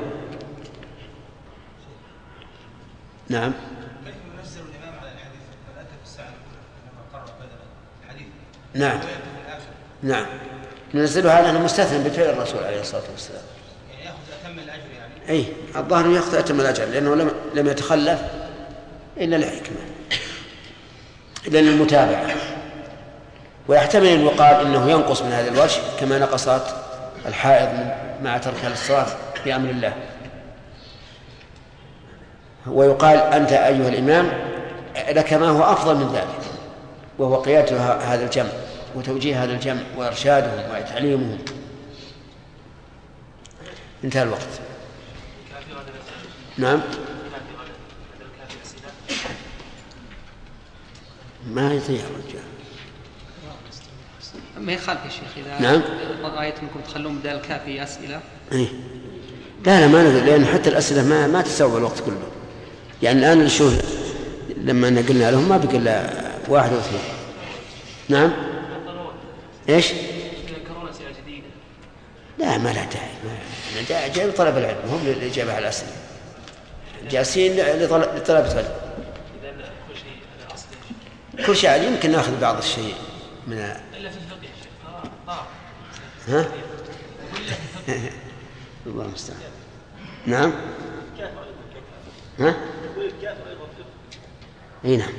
نعم. كيف ينزل الإمام على الحديث من أتى في الساعة لما قرر بدل الحديث؟ نعم نعم ننزله على أنه مستثنى بفعل الرسول عليه الصلاة والسلام، يعني يأخذ أتم الأجر يعني. أي الظاهر يأخذ أتم الأجر لأنه لم يتخلف إلا الحكمة إلا المتابعة. ويحتمل أن يقال إنه ينقص من هذا الوجه كما نقصت الحائض مع تركها للصلاة بأمر الله. ويقال أنت أيها الإمام لك ما هو أفضل من ذلك، وهو قيادة هذا الجمع وتوجيه هذا الجمع وإرشادهم وتعليمهم. انتهى الوقت. نعم. ما يطيع الرجال. ما يخالف يا شيخ إذا نعم. رأيت أنكم تخلون بدال الكافي أسئلة. إيه. لا ما نقدر، لأن حتى الأسئلة ما تستوعب الوقت كله. يعني الآن نشوف لما نقلنا لهم ما بقى إلا 1 أو 2. نعم. إيش؟ لا ما لا داعي، جاي لطلب العلم هم للإجابة على الأسئلة، جالسين لطلب العلم. كل شيء يمكن ناخذ بعض الشيء من إلا في الفقه. ها؟ الله المستعان. نعم. ها؟ اي نعم.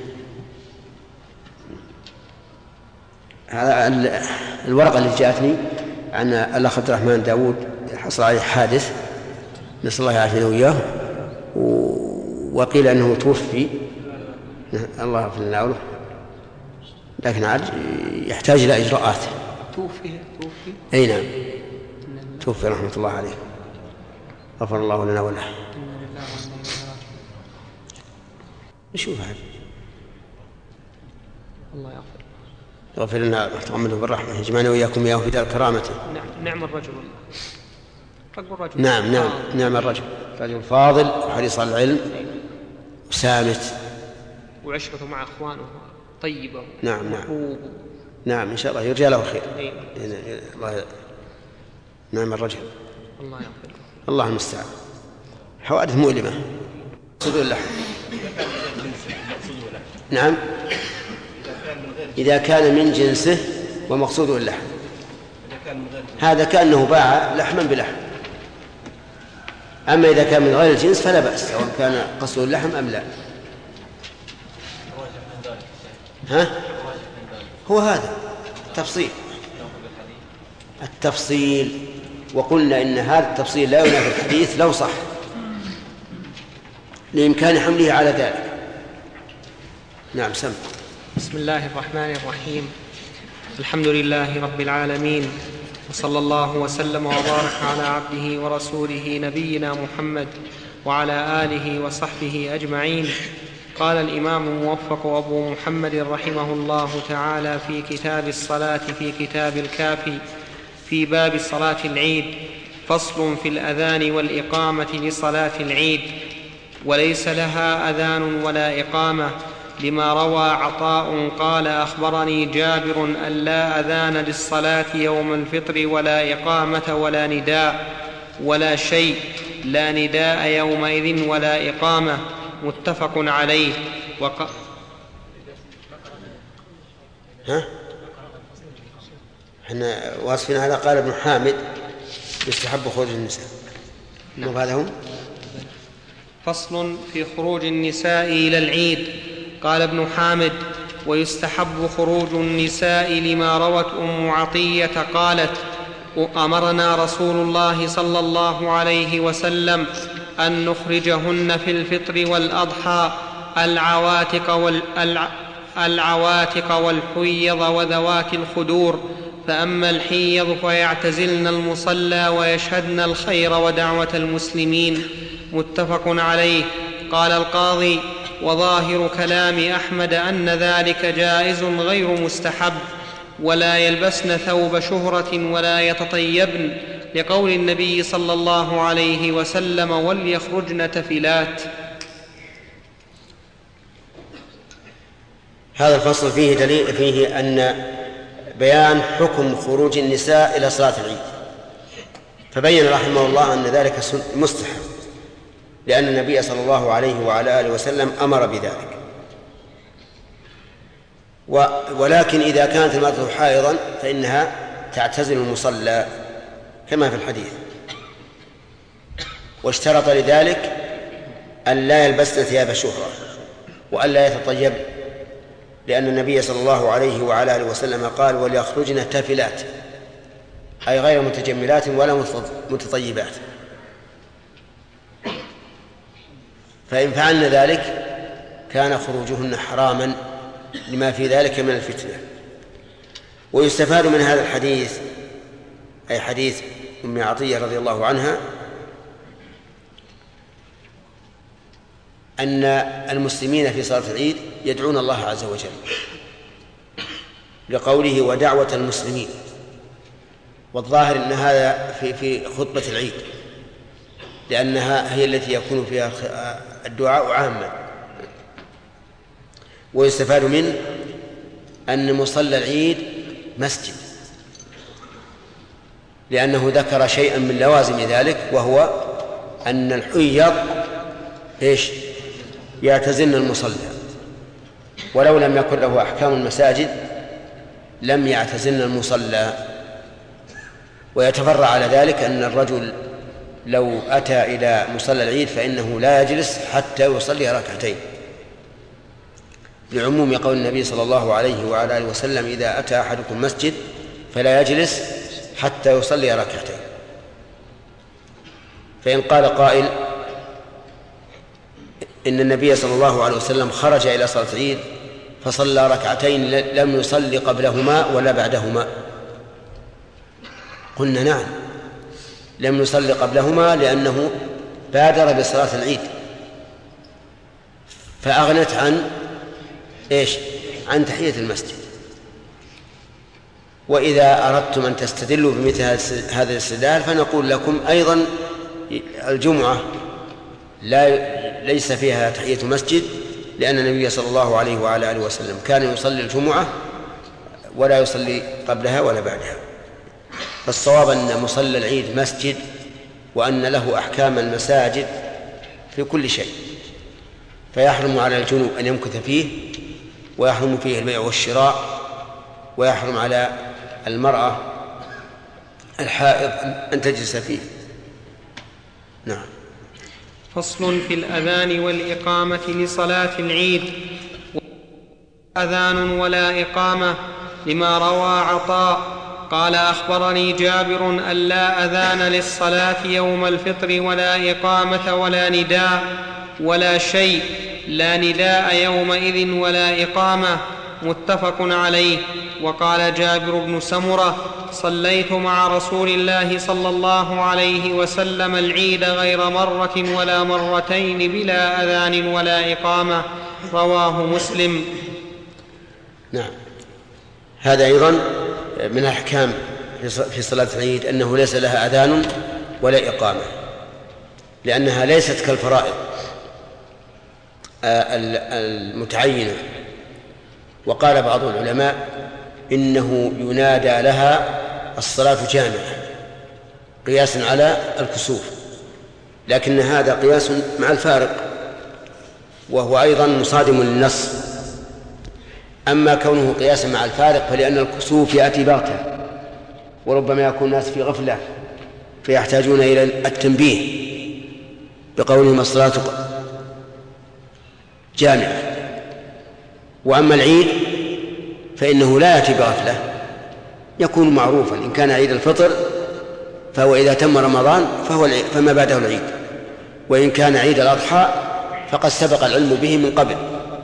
هذا الورقة اللي جاءتني عن الأخ عبد الرحمن داود حصل عليه حادث نسأل الله يعافينا وإياه، وقيل أنه توفي، الله يغفر لنا وله، لكن عاد يحتاج إلى إجراءات. توفي أي نعم توفي رحمة الله عليه، غفر الله لنا وله. نشوف هذا. الله يغفر. يغفر لنا وتغمده بالرحمة، يجمعنا وإياكم إياه في دار كرامته. نعم الرجل. نعم الرجل، رجل فاضل وحريص على العلم وسامت، وعشرته مع أخوانه طيبة. نعم إن شاء الله يرجى له خير. الله. نعم الرجل. الله يغفر. الله المستعان. حوادث مؤلمة. مقصود اللحم. نعم إذا كان من جنسه ومقصوده اللحم. إذا كان كان من غير هذا كأنه باع لحما بلحم. أما إذا كان من غير الجنس فلا بأس، سواء كان قصده اللحم أم لا. هو هذا التفصيل، وقلنا إن هذا التفصيل لا ينافي الحديث لو صح، لإمكان حمله على ذلك. نعم سم. بسم الله الرحمن الرحيم. الحمد لله رب العالمين، وصلى الله وسلم وبارك على عبده ورسوله نبينا محمد وعلى آله وصحبه أجمعين. قال الإمام الموفق أبو محمد رحمه الله تعالى في كتاب الصلاة في كتاب الكافي في باب صلاة العيد: فصل في الأذان والإقامة لصلاة العيد، وليس لها أذان ولا إقامة، لما روى عطاء قال: أخبرني جابر أن لا أذان للصلاة يوم الفطر ولا إقامة ولا نداء ولا شيء، لا نداء يومئذ ولا إقامة، متفق عليه. احنا واصفين هذا. قال ابن حامد: يستحب خروج النساء. وهذا هو فصل في خروج النساء إلى العيد. قال ابن حامد: ويستحب خروج النساء لما روت أم عطية قالت: أمرنا رسول الله صلى الله عليه وسلم أن نخرجهن في الفطر والأضحى العواتق والحيض وذوات الخدور، فأما الحيض فيعتزلن المصلى ويشهدن الخير ودعوة المسلمين، متفق عليه. قال القاضي: وظاهر كلام أحمد أن ذلك جائز غير مستحب، ولا يلبسن ثوب شهرة ولا يتطيبن، لقول النبي صلى الله عليه وسلم: وليخرجن تفلات. هذا الفصل فيه أن بيان حكم خروج النساء إلى صلاة العيد، فبين رحمه الله أن ذلك مستحب، لأن النبي صلى الله عليه وعلى آله وسلم أمر بذلك. ولكن إذا كانت المرأة حائضا فإنها تعتزل المصلى كما في الحديث، واشترط لذلك أن لا يلبسن ثياب شهرة وأن لا يتطيبن، لأن النبي صلى الله عليه وعلى آله وسلم قال: وليخرجن تافلات، أي غير متجملات ولا متطيبات. فإن فعلن ذلك كان خروجهن حراما لما في ذلك من الفتنة. ويستفاد من هذا الحديث، أي حديث أم عطية رضي الله عنها، أن المسلمين في صلاة العيد يدعون الله عز وجل، لقوله: ودعوة المسلمين. والظاهر أن هذا في خطبة العيد، لأنها هي التي يكون فيها الدعاء عامة. ويستفاد منه أن مصلى العيد مسجد، لأنه ذكر شيئا من لوازم ذلك، وهو أن الحيض يعتزلن المصلى، ولو لم يكن له أحكام المساجد لم يعتزلن المصلى. ويتفرع على ذلك أن الرجل لو أتى إلى مصلى العيد فإنه لا يجلس حتى يصلي ركعتين، لعموم قول النبي صلى الله عليه وعلى آله وسلم: إذا أتى أحدكم مسجد فلا يجلس حتى يصلي ركعتين. فإن قال قائل إن النبي صلى الله عليه وسلم خرج إلى صلاة العيد فصلى ركعتين لم يصلي قبلهما ولا بعدهما، قلنا: نعم، لم يصلي قبلهما لأنه بادر بصلاة العيد فأغنت عن تحية المسجد. وإذا أردتم أن تستدلوا بمثل هذا الاستدلال فنقول لكم أيضا: الجمعة ليس فيها تحية مسجد، لأن النبي صلى الله عليه وعلى آله وسلم كان يصلي الجمعة ولا يصلي قبلها ولا بعدها. فالصواب أن مصلى العيد مسجد، وأن له أحكام المساجد في كل شيء، فيحرم على الجنوب أن يمكث فيه، ويحرم فيه البيع والشراء، ويحرم على المرأة الحائض أن تجلس فيه. نعم. فصل في الأذان والإقامة لصلاة العيد. أذان ولا إقامة لما روى عطاء قال أخبرني جابر أن لا أذان للصلاة يوم الفطر ولا إقامة ولا نداء ولا شيء، لا نداء يومئذ ولا إقامة، متفق عليه. وقال جابر بن سمرة صليت مع رسول الله صلى الله عليه وسلم العيد غير مرة ولا مرتين بلا أذان ولا إقامة، رواه مسلم. نعم. هذا أيضا من الأحكام في صلاة العيد أنه ليس لها أذان ولا إقامة، لأنها ليست كالفرائض المتعينة. وقال بعض العلماء إنه ينادى لها الصلاة جامعة قياسا على الكسوف، لكن هذا قياس مع الفارق وهو أيضا مصادم للنص. أما كونه قياسا مع الفارق فلأن الكسوف يأتي بغتة، وربما يكون الناس في غفلة فيحتاجون إلى التنبيه بقولهم الصلاة جامعة. وأما العيد فإنه لا يأتي بغفلة، يكون معروفا. إن كان عيد الفطر فهو إذا تم رمضان فما بعده العيد، وإن كان عيد الأضحى فقد سبق العلم به من قبل.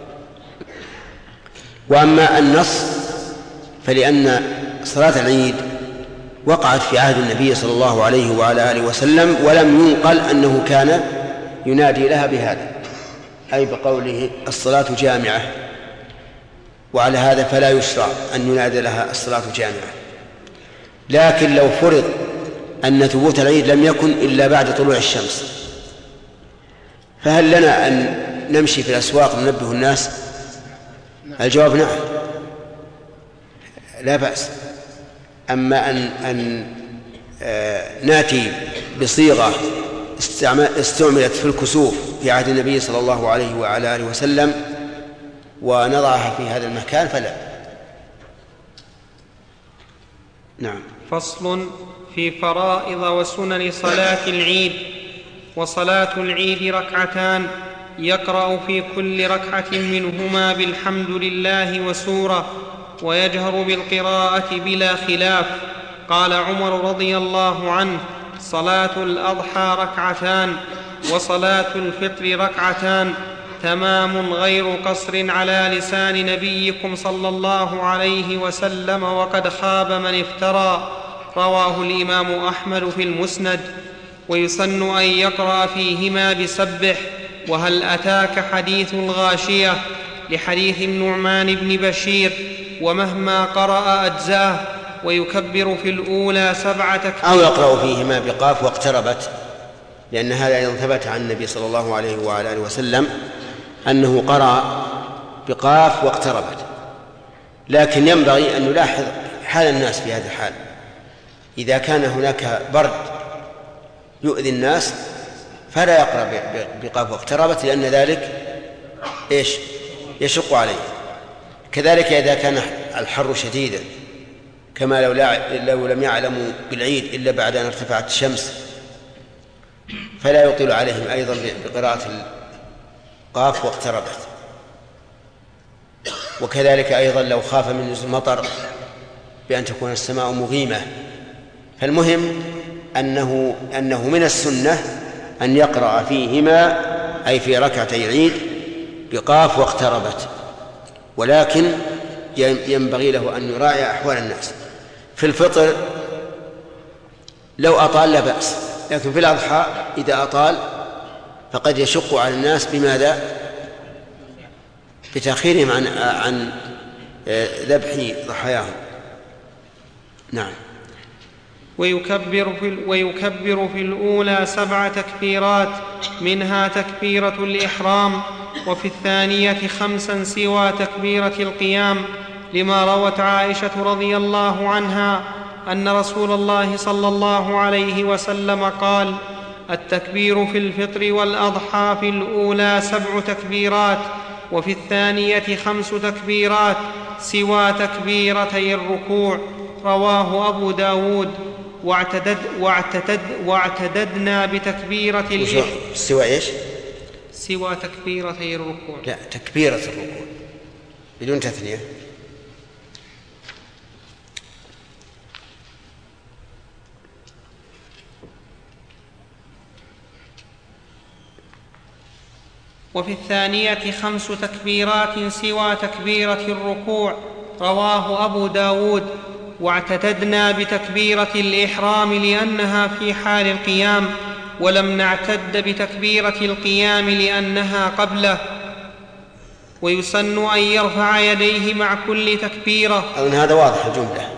وأما النص فلأن صلاة العيد وقعت في عهد النبي صلى الله عليه وعلى آله وسلم، ولم ينقل أنه كان ينادي لها بهذا، أي بقوله الصلاة جامعة. وعلى هذا فلا يشرع أن ينادي لها الصلاة جامعة. لكن لو فرض أن ثبوت العيد لم يكن إلا بعد طلوع الشمس، فهل لنا أن نمشي في الأسواق ننبه الناس؟ الجواب نعم، لا بأس. أما أن ناتي بصيغة استعملت في الكسوف في عهد النبي صلى الله عليه وعلى آله وسلم ونضعها في هذا المكان فلا. نعم. فصل في فرائض وسنن صلاة العيد. وصلاة العيد ركعتان، يقرأ في كل ركعة منهما بالحمد لله وسورة، ويجهر بالقراءة بلا خلاف. قال عمر رضي الله عنه: صلاة الأضحى ركعتان، وصلاة الفطر ركعتان، تمام غير قصر على لسان نبيكم صلى الله عليه وسلم، وقد خاب من افترى. رواه الإمام أحمد في المسند. ويسن أن يقرأ فيهما بسبح وهل أتاك حديث الغاشية، لحديث النعمان بن بشير، ومهما قرأ أجزاه. ويكبر في الأولى 7 تكبيرات، أو يقرأ فيهما بقاف واقتربت، لأن هذا أيضا ثبت عن النبي صلى الله عليه وعلى آله وسلم أنه قرأ بقاف واقتربت. لكن ينبغي أن نلاحظ حال الناس في هذا الحال. إذا كان هناك برد يؤذي الناس فلا يقرأ بقاف واقتربت، لأن ذلك يشق عليه. كذلك إذا كان الحر شديدا، كما لو لم يعلموا بالعيد إلا بعد أن ارتفعت الشمس، فلا يطيل عليهم أيضا بقراءة القاف واقتربت. وكذلك أيضا لو خاف من نزول المطر بأن تكون السماء مغيمة. فالمهم أنه من السنة أن يقرأ فيهما، أي في ركعتي العيد، بقاف واقتربت، ولكن ينبغي له أن يراعي أحوال الناس. في الفطر لو أطال لا بأس، لكن في الأضحى إذا أطال فقد يشق على الناس. بماذا؟ بتأخيرهم عن ذبح ضحاياهم. نعم. ويكبر في الأولى 7 تكبيرات، منها تكبيرة الإحرام، وفي الثانية 5 سوى تكبيرة القيام، لما روت عائشة رضي الله عنها أن رسول الله صلى الله عليه وسلم قال: التكبير في الفطر والأضحى في الأولى 7 تكبيرات، وفي الثانية 5 تكبيرات سوى تكبيرتي الركوع. رواه أبو داود. واعتددنا بتكبيرة سوى إيش؟ سوى تكبيرتي الركوع. لا، تكبيرة الركوع بدون تثنية. وفي الثانية 5 تكبيرات سوى تكبيرة الركوع، رواه أبو داود. واعتددنا بتكبيرة الإحرام لأنها في حال القيام، ولم نعتد بتكبيرة القيام لأنها قبله. ويسن أن يرفع يديه مع كل تكبيرة. أظن هذا واضح الجملة.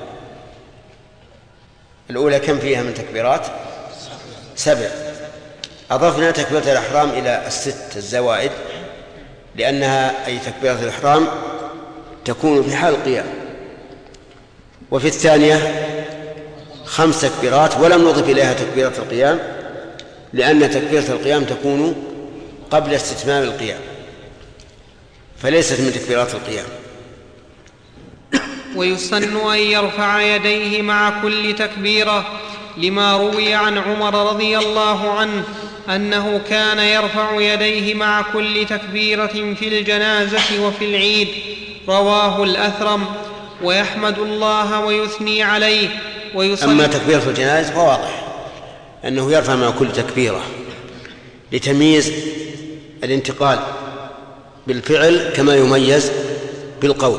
الأولى كم فيها من تكبيرات؟ 7. أضفنا تكبيرة الإحرام إلى 6 الزوائد لأنها أي تكبيرة الإحرام تكون في حال القيام. وفي الثانية 5 تكبيرات ولم نضف إليها تكبيرة القيام لأن تكبيرة القيام تكون قبل استتمام القيام فليست من تكبيرات القيام. ويسن أن يرفع يديه مع كل تكبيرة لما روي عن عمر رضي الله عنه أنه كان يرفع يديه مع كل تكبيرة في الجنازة وفي العيد، رواه الأثرم. ويحمد الله ويثني عليه ويصلي. أما تكبيرة الجنازة فواضح أنه يرفع مع كل تكبيرة لتمييز الانتقال بالفعل كما يميز بالقول،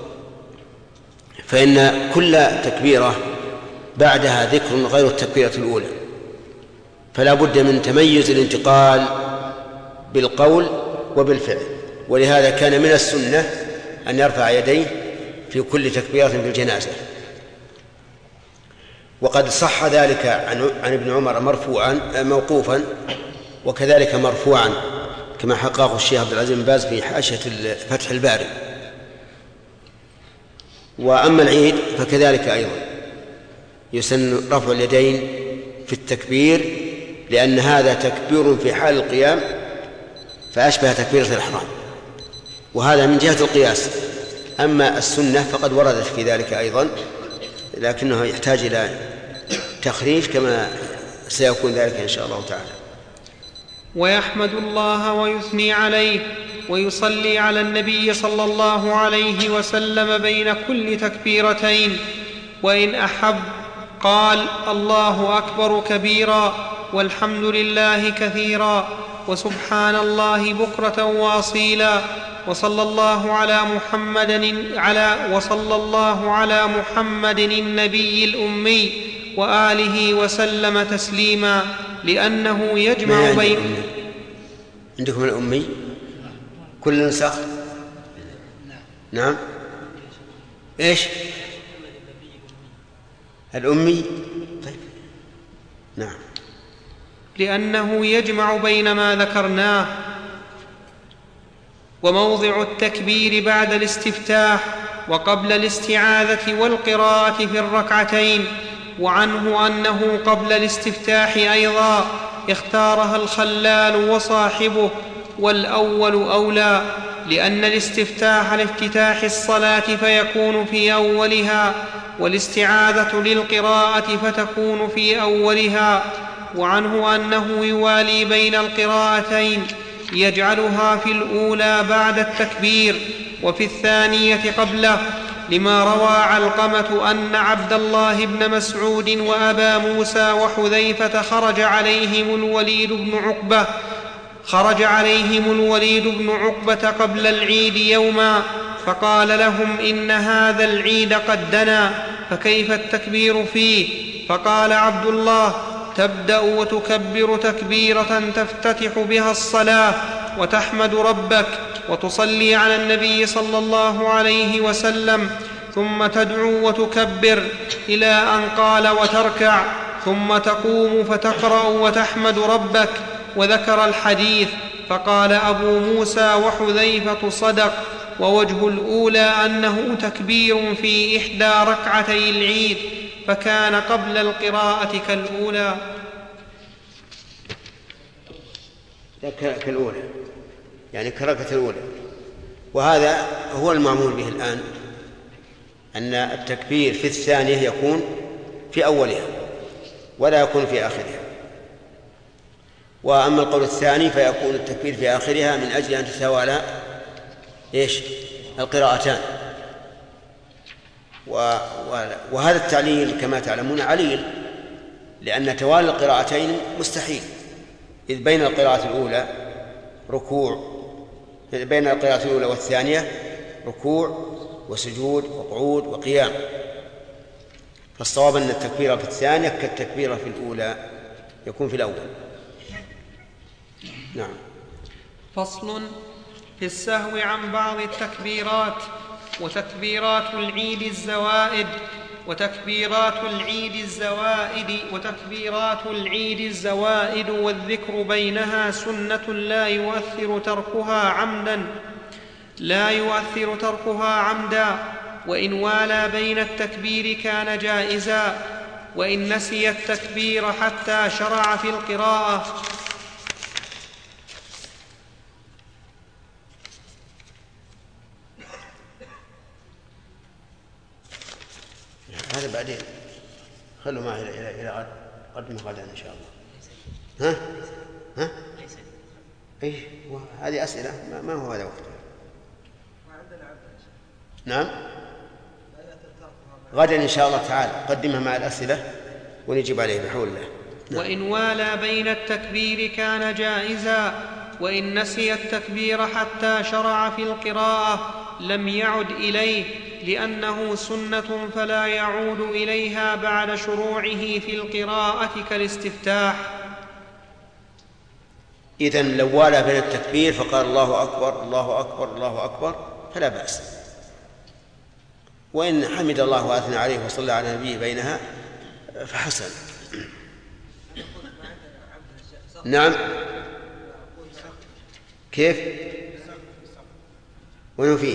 فإن كل تكبيرة بعدها ذكر غير التكبيرة الأولى، فلا بد من تميز الانتقال بالقول وبالفعل. ولهذا كان من السنة أن يرفع يديه في كل تكبيرة في الجنازة. وقد صح ذلك عن ابن عمر مرفوعا موقوفا، وكذلك مرفوعا كما حققه الشيخ عبد العزيز بن باز في حاشية فتح الباري. وأما العيد فكذلك أيضا يسن رفع اليدين في التكبير لأن هذا تكبير في حال القيام فأشبه تكبيرة الإحرام، وهذا من جهة القياس. أما السنة فقد وردت في ذلك أيضا لكنه يحتاج إلى تخريج كما سيكون ذلك إن شاء الله تعالى. ويحمد الله ويثني عليه ويصلي على النبي صلى الله عليه وسلم بين كل تكبيرتين. وإن أحب قال الله أكبر كبيرا والحمد لله كثيرا وسبحان الله بكرة وأصيلا وصلى الله على محمد النبي الأمي وآله وسلم تسليما لأنه يجمع بين. عندكم الأمي كل نسخ؟ نعم. إيش الأمي؟ طيب نعم. لأنه يجمع بين ما ذكرناه. وموضع التكبير بعد الاستفتاح وقبل الاستعاذة والقراءة في الركعتين. وعنه أنه قبل الاستفتاح أيضا اختارها الخلال وصاحبه، والأول أولى، لأن الاستفتاح لافتتاح الصلاة فيكون في أولها، والاستعاذة للقراءة فتكون في أولها. وعنه أنه يوالي بين القراءتين يجعلها في الأولى بعد التكبير وفي الثانية قبله، لما روى علقمة أن عبد الله بن مسعود وأبا موسى وحذيفة خرج عليهم الوليد بن عقبة قبل العيد يوما فقال لهم إن هذا العيد قد دنا فكيف التكبير فيه؟ فقال عبد الله تبدأ وتكبر تكبيرة تفتتح بها الصلاة وتحمد ربك وتصلي على النبي صلى الله عليه وسلم ثم تدعو وتكبر إلى أن قال وتركع ثم تقوم فتقرأ وتحمد ربك، وذكر الحديث. فقال أبو موسى وحذيفة صدق، ووجه الأولى أنه تكبير في إحدى ركعتي العيد فكان قبل القراءة كالأولى. كالأولى يعني كركعة الأولى. وهذا هو المعمول به الآن، أن التكبير في الثانية يكون في أولها ولا يكون في آخرها. وأما القول الثاني فيكون التكبير في آخرها من أجل أن تتوالى القراءتان. وهذا التعليل كما تعلمون عليل، لأن توالي القراءتين مستحيل، إذ بين القراءة الأولى والثانية ركوع وسجود وقعود وقيام. فالصواب أن التكبير في الثانية كالتكبير في الأولى، يكون في الأول. نعم. فصل في السهو عن بعض التكبيرات. وتكبيرات العيد الزوائد والذكر بينها سنة لا يؤثر تركها عمدا، وإن والى بين التكبير كان جائزا، وإن نسي التكبير حتى شرع في القراءة. هذا بعدين خلوا معي إلى غد، قدم غدا إن شاء الله. ها؟ إيه، هذه أسئلة ما هو هذا وقتها. نعم، غدا إن شاء الله تعالى قدمها مع الأسئلة ونجيب عليه بحول الله. نعم. وإن والى بين التكبير كان جائزا، وإن نسي التكبير حتى شرع في القراءة لم يعد إليه، لأنه سنة فلا يعود إليها بعد شروعه في القراءة كالاستفتاح. إذن لو والى بين التكبير فقال الله أكبر الله أكبر الله أكبر فلا بأس، وإن حمد الله وأثنى عليه وصلى على نبيه بينها فحسن. نعم. كيف؟ وين فيه؟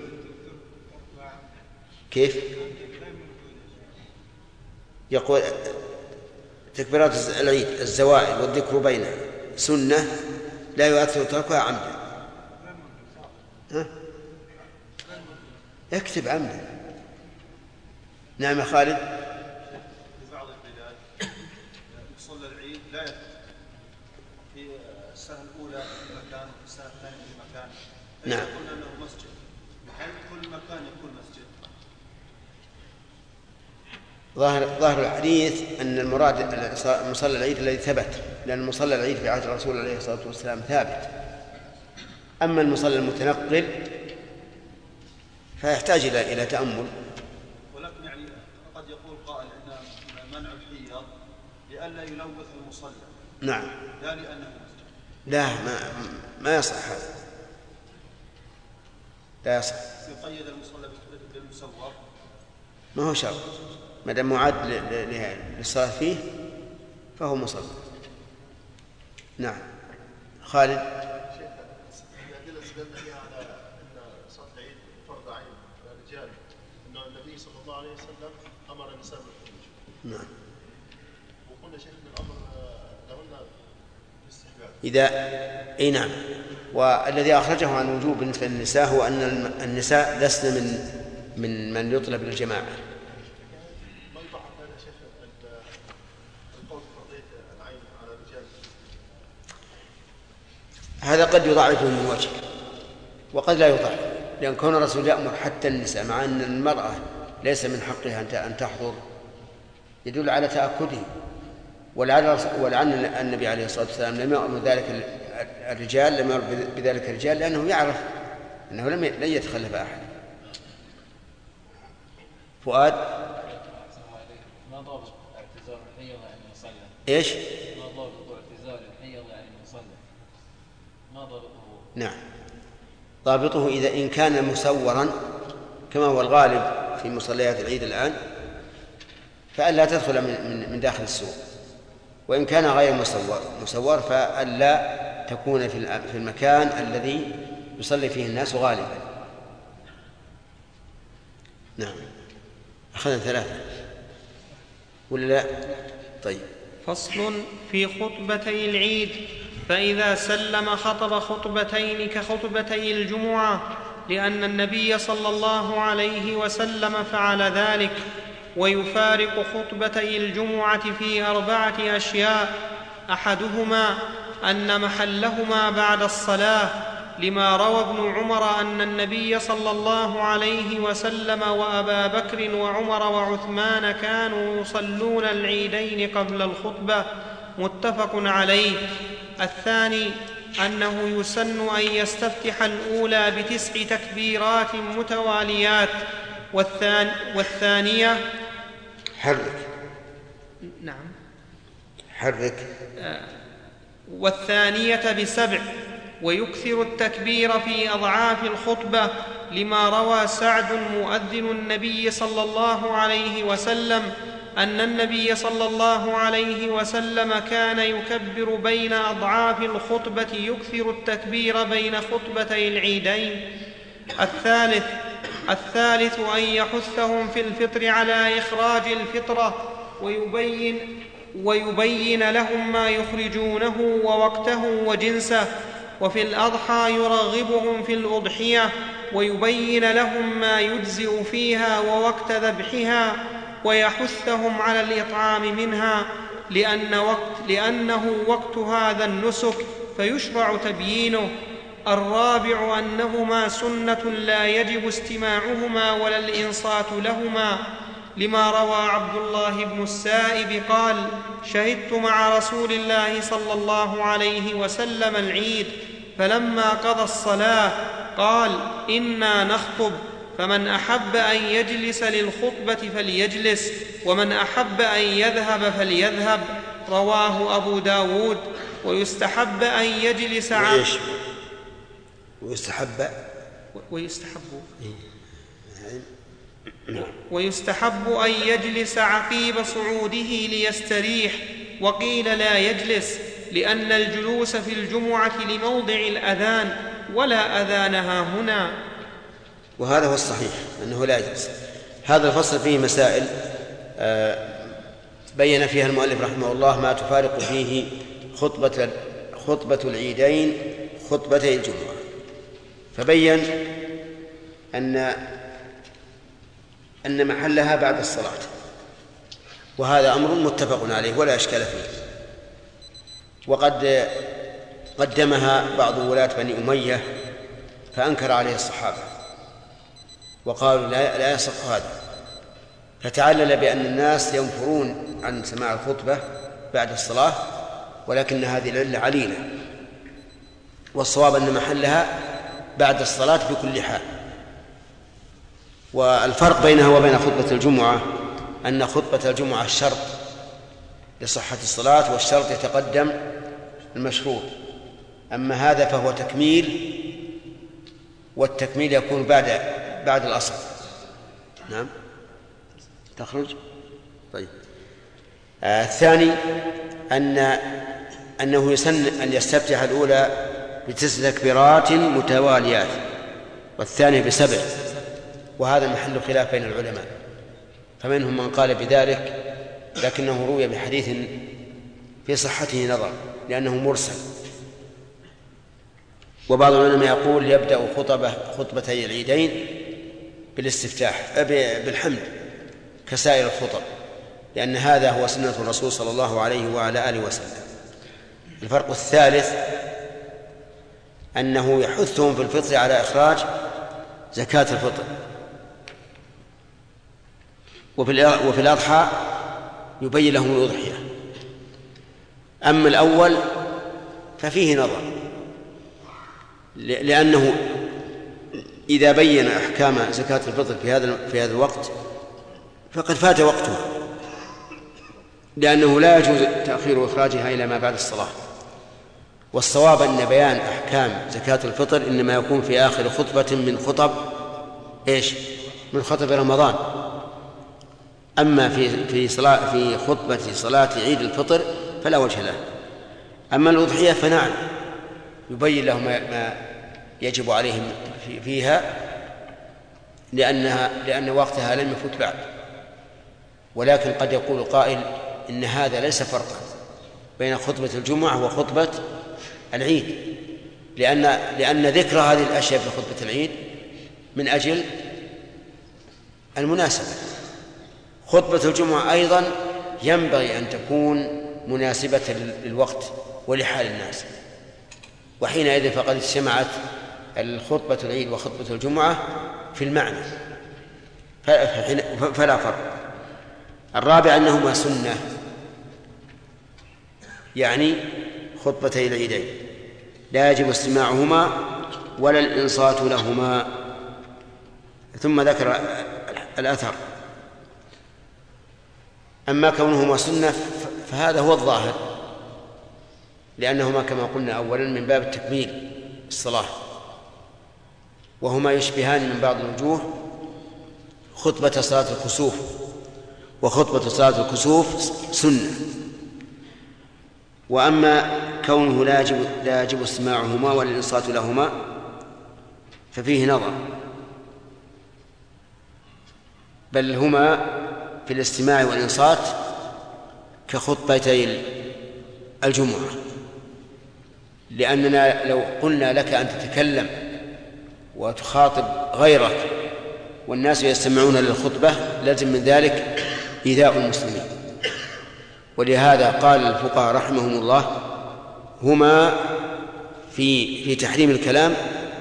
كيف؟ يقول تكبيرات العيد الزوائد والذكر بينها سنة لا يؤثر تركها عمدا. اكتب عمدا. نعم يا خالد. في بعض البلاد مصلى العيد لا يثبت في السنة الأولى في مكان وفي السنة الثانية في مكان. نعم. يقول أنه مسجد، هل كل مكان يكون مسجد؟ ظاهر الحديث أن المراد مصلى العيد الذي ثبت، لأن مصلى العيد في عهد الرسول عليه الصلاة والسلام ثابت. أما المصلى المتنقل فيحتاج إلى تأمل. ولكن يعني قد يقول قائل أن منع الحيض لئلا يلوث المصلى. نعم. لا لأنه مسجد. لا، ما يصح هذا، لا يصح. يقيد المصلى بالمسور؟ ما هو شرط، ما دام معد للصلاة فيه فهو مصلى. نعم. خالد. الأدلة استدلنا فيها على أن صلاة العيد فرض عين على الرجال، أن النبي صلى الله عليه وسلم أمر النساء بالخروج. نعم. وقلنا شيخ من الأمر لهن بالاستحباب. أي نعم. والذي أخرجه عن وجوب بالنسبة للنساء هو أن النساء لسن من يطلب للجماعة. ما يضعف هذا شيخ القول بفرضية العين على الرجال؟ هذا قد يضاعفه من وجه وقد لا يضاعف، لأن كون الرسول يأمر حتى النساء مع أن المرأة ليس من حقها أن تحضر يدل على تأكده. ولعل النبي عليه الصلاة والسلام لم يأمر ذلك الرجال، لم يأمر بذلك الرجال لأنه يعرف أنه لن يتخلف أحد. فؤاد. ما ضابط اعتزال الحيض يعني يصلي؟ إيش؟ ما ضابط اعتزال الحيض يعني يصلي؟ ما ضابطه؟ نعم، ضابطه إن كان مسورا كما هو الغالب في مصليات العيد الآن فألا تدخل من داخل السوق، وإن كان غير مسور فألا تكون في المكان الذي يصلي فيه الناس غالبا. نعم. أخذنا 3 ولا لا؟ طيب. فصل في خطبتي العيد. فإذا سلم خطب خطبتين كخطبتي الجمعة، لأن النبي صلى الله عليه وسلم فعل ذلك. ويفارق خطبتي الجمعة في 4 أشياء: أحدهما أن محلهما بعد الصلاة، لما روى ابن عمر أن النبي صلى الله عليه وسلم وأبا بكر وعمر وعثمان كانوا يصلون العيدين قبل الخطبة، متفق عليه. الثاني أنه يسن أن يستفتح الأولى ب9 تكبيرات متواليات، والثانية والثانية ب7، ويكثر التكبير في أضعاف الخطبة، لما روى سعد مؤذن النبي صلى الله عليه وسلم أن النبي صلى الله عليه وسلم كان يكبر بين أضعاف الخطبة، يكثر التكبير بين خطبتي العيدين. الثالث أن يحثهم في الفطر على إخراج الفطرة، ويبين لهم ما يخرجونه ووقته وجنسه. وفي الأضحى يرغبهم في الأضحية، ويبين لهم ما يجزئ فيها ووقت ذبحها، ويحثهم على الإطعام منها، لأنه وقت هذا النسك فيشرع تبيينه. الرابع أنهما سنة لا يجب استماعهما ولا الإنصات لهما، لما روى عبد الله بن السائب قال: شهدت مع رسول الله صلى الله عليه وسلم العيد، فلما قضى الصلاة قال: إنا نخطب، فمن أحب أن يجلس للخطبة فليجلس، ومن أحب أن يذهب فليذهب. رواه أبو داود. ويستحب أن يجلس ويستحب أن يجلس عقيب صعوده ليستريح، وقيل لا يجلس، لأن الجلوس في الجمعة لموضع الأذان، ولا أذانها هنا. وهذا هو الصحيح أنه لا يجلس. هذا الفصل فيه مسائل بين فيها المؤلف رحمه الله ما تفارق فيه خطبة العيدين خطبتي الجمعة، فبين أن محلها بعد الصلاة، وهذا أمر متفق عليه ولا إشكال فيه. وقد قدمها بعض ولاة بني أمية فأنكر عليه الصحابة وقالوا لا يصح هذا، فتعلل بأن الناس ينفرون عن سماع الخطبة بعد الصلاة، ولكن هذه العلة عليلة، والصواب أن محلها بعد الصلاة بكل حال. والفرق بينها وبين خطبة الجمعة أن خطبة الجمعة شرط لصحة الصلاة، والشرط يتقدم المشروط، أما هذا فهو تكميل، والتكميل يكون بعد الأصل. نعم تخرج. طيب. الثاني أنه يسن أن يستفتح الأولى ب9 تكبيرات متواليات، والثانية ب7، وهذا محل خلاف بين العلماء، فمنهم من قال بذلك، لكنه روي بحديث في صحته نظر لأنه مرسل. وبعض العلماء يقول يبدأ خطبتي العيدين بالاستفتاح بالحمد كسائر الخطب، لأن هذا هو سنة الرسول صلى الله عليه وعلى آله وسلم. الفرق الثالث أنه يحثهم في الفطر على إخراج زكاة الفطر، وفي الأضحى يبين لهم الأضحية. أما الأول ففيه نظر، لأنه إذا بين أحكام زكاة الفطر في هذا الوقت فقد فات وقتها، لأنه لا يجوز تأخير إخراجها إلى ما بعد الصلاة. والصواب أن بيان أحكام زكاة الفطر إنما يكون في آخر خطبة من خطب رمضان. أما في خطبة صلاة عيد الفطر فلا وجه له. أما الأضحية فنعم يبين لهم ما يجب عليهم فيها، لأن وقتها لم يفوت بعد. ولكن قد يقول قائل إن هذا ليس فرقا بين خطبة الجمعة وخطبة العيد، لأن ذكر هذه الأشياء في خطبة العيد من أجل المناسبة. خطبة الجمعة أيضا ينبغي أن تكون مناسبة للوقت ولحال الناس، وحينئذ فقد اجتمعت الخطبة العيد وخطبة الجمعة في المعنى فلا فرق. الرابع أنهما سنة، يعني خطبتي العيدين لا يجب استماعهما ولا الإنصات لهما. ثم ذكر الأثر. أما كونهما سنة فهذا هو الظاهر، لأنهما كما قلنا أولا من باب التكميل الصلاة، وهما يشبهان من بعض الوجوه خطبة صلاة الكسوف، وخطبة صلاة الكسوف سنة. وأما كونه لا يجب استماعهما ولا الإنصات لهما ففيه نظر، بل هما في الاستماع والإنصات كخطبتي الجمعة، لأننا لو قلنا لك أن تتكلم وتخاطب غيرك والناس يستمعون للخطبة لازم من ذلك إيذاء المسلمين. ولهذا قال الفقهاء رحمهم الله هما في تحريم الكلام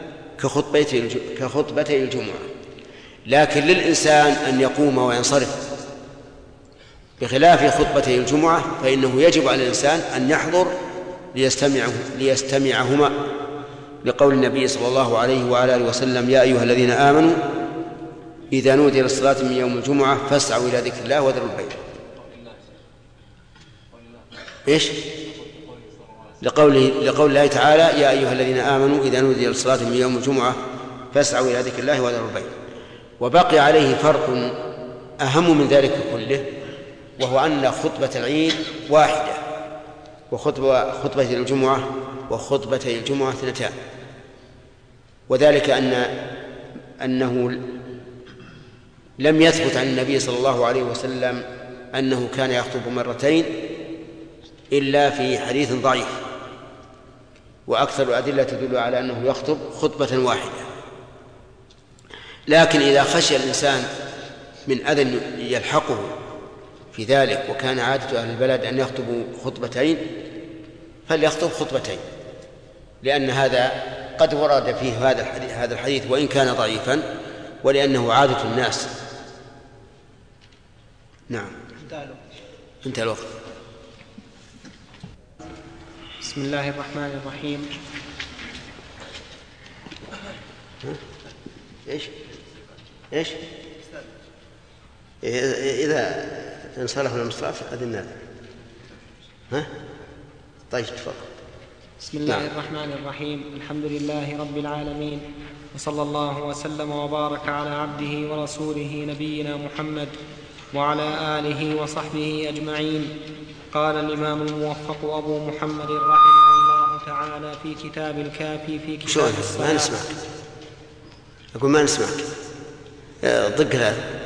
كخطبتي الجمعة، لكن للإنسان أن يقوم وينصرف، بخلاف خطبتي الجمعة فإنه يجب على الإنسان أن يحضر ليستمعهما، لقول النبي صلى الله عليه وعلى آله وسلم: يا أيها الذين آمنوا إذا نودي للصلاة من يوم الجمعة فاسعوا إلى ذكر الله وذروا البيع. إيش؟ لقول الله تعالى: يا أيها الذين آمنوا إذا نودي للصلاة من يوم الجمعة فاسعوا إلى ذكر الله وذروا البيع. وبقي عليه فرق أهم من ذلك كله، وهو أن خطبة العيد واحدة، وخطبة الجمعة وخطبتي الجمعة اثنتان، وذلك أنه لم يثبت عن النبي صلى الله عليه وسلم أنه كان يخطب مرتين إلا في حديث ضعيف، وأكثر الأدلة تدل على أنه يخطب خطبة واحدة. لكن إذا خشي الإنسان من أذى يلحقه في ذلك وكان عادة أهل البلد أن يخطبوا خطبتين فليخطب خطبتين، لأن هذا قد ورد فيه هذا الحديث وإن كان ضعيفا، ولأنه عادة الناس. نعم، انتهى الوقت. بسم الله الرحمن الرحيم. إيش إذا انصرف المصراف أذنا له. طيب تفضل. بسم الله الرحمن الرحيم. الحمد لله رب العالمين، وصلى الله وسلم وبارك على عبده ورسوله نبينا محمد وعلى آله وصحبه أجمعين. قال الإمام الموفق أبو محمد رحمه الله تعالى في كتاب الكافي في كتاب الصلاة. ما نسمعك، أقول ما نسمعك، ضق هذا.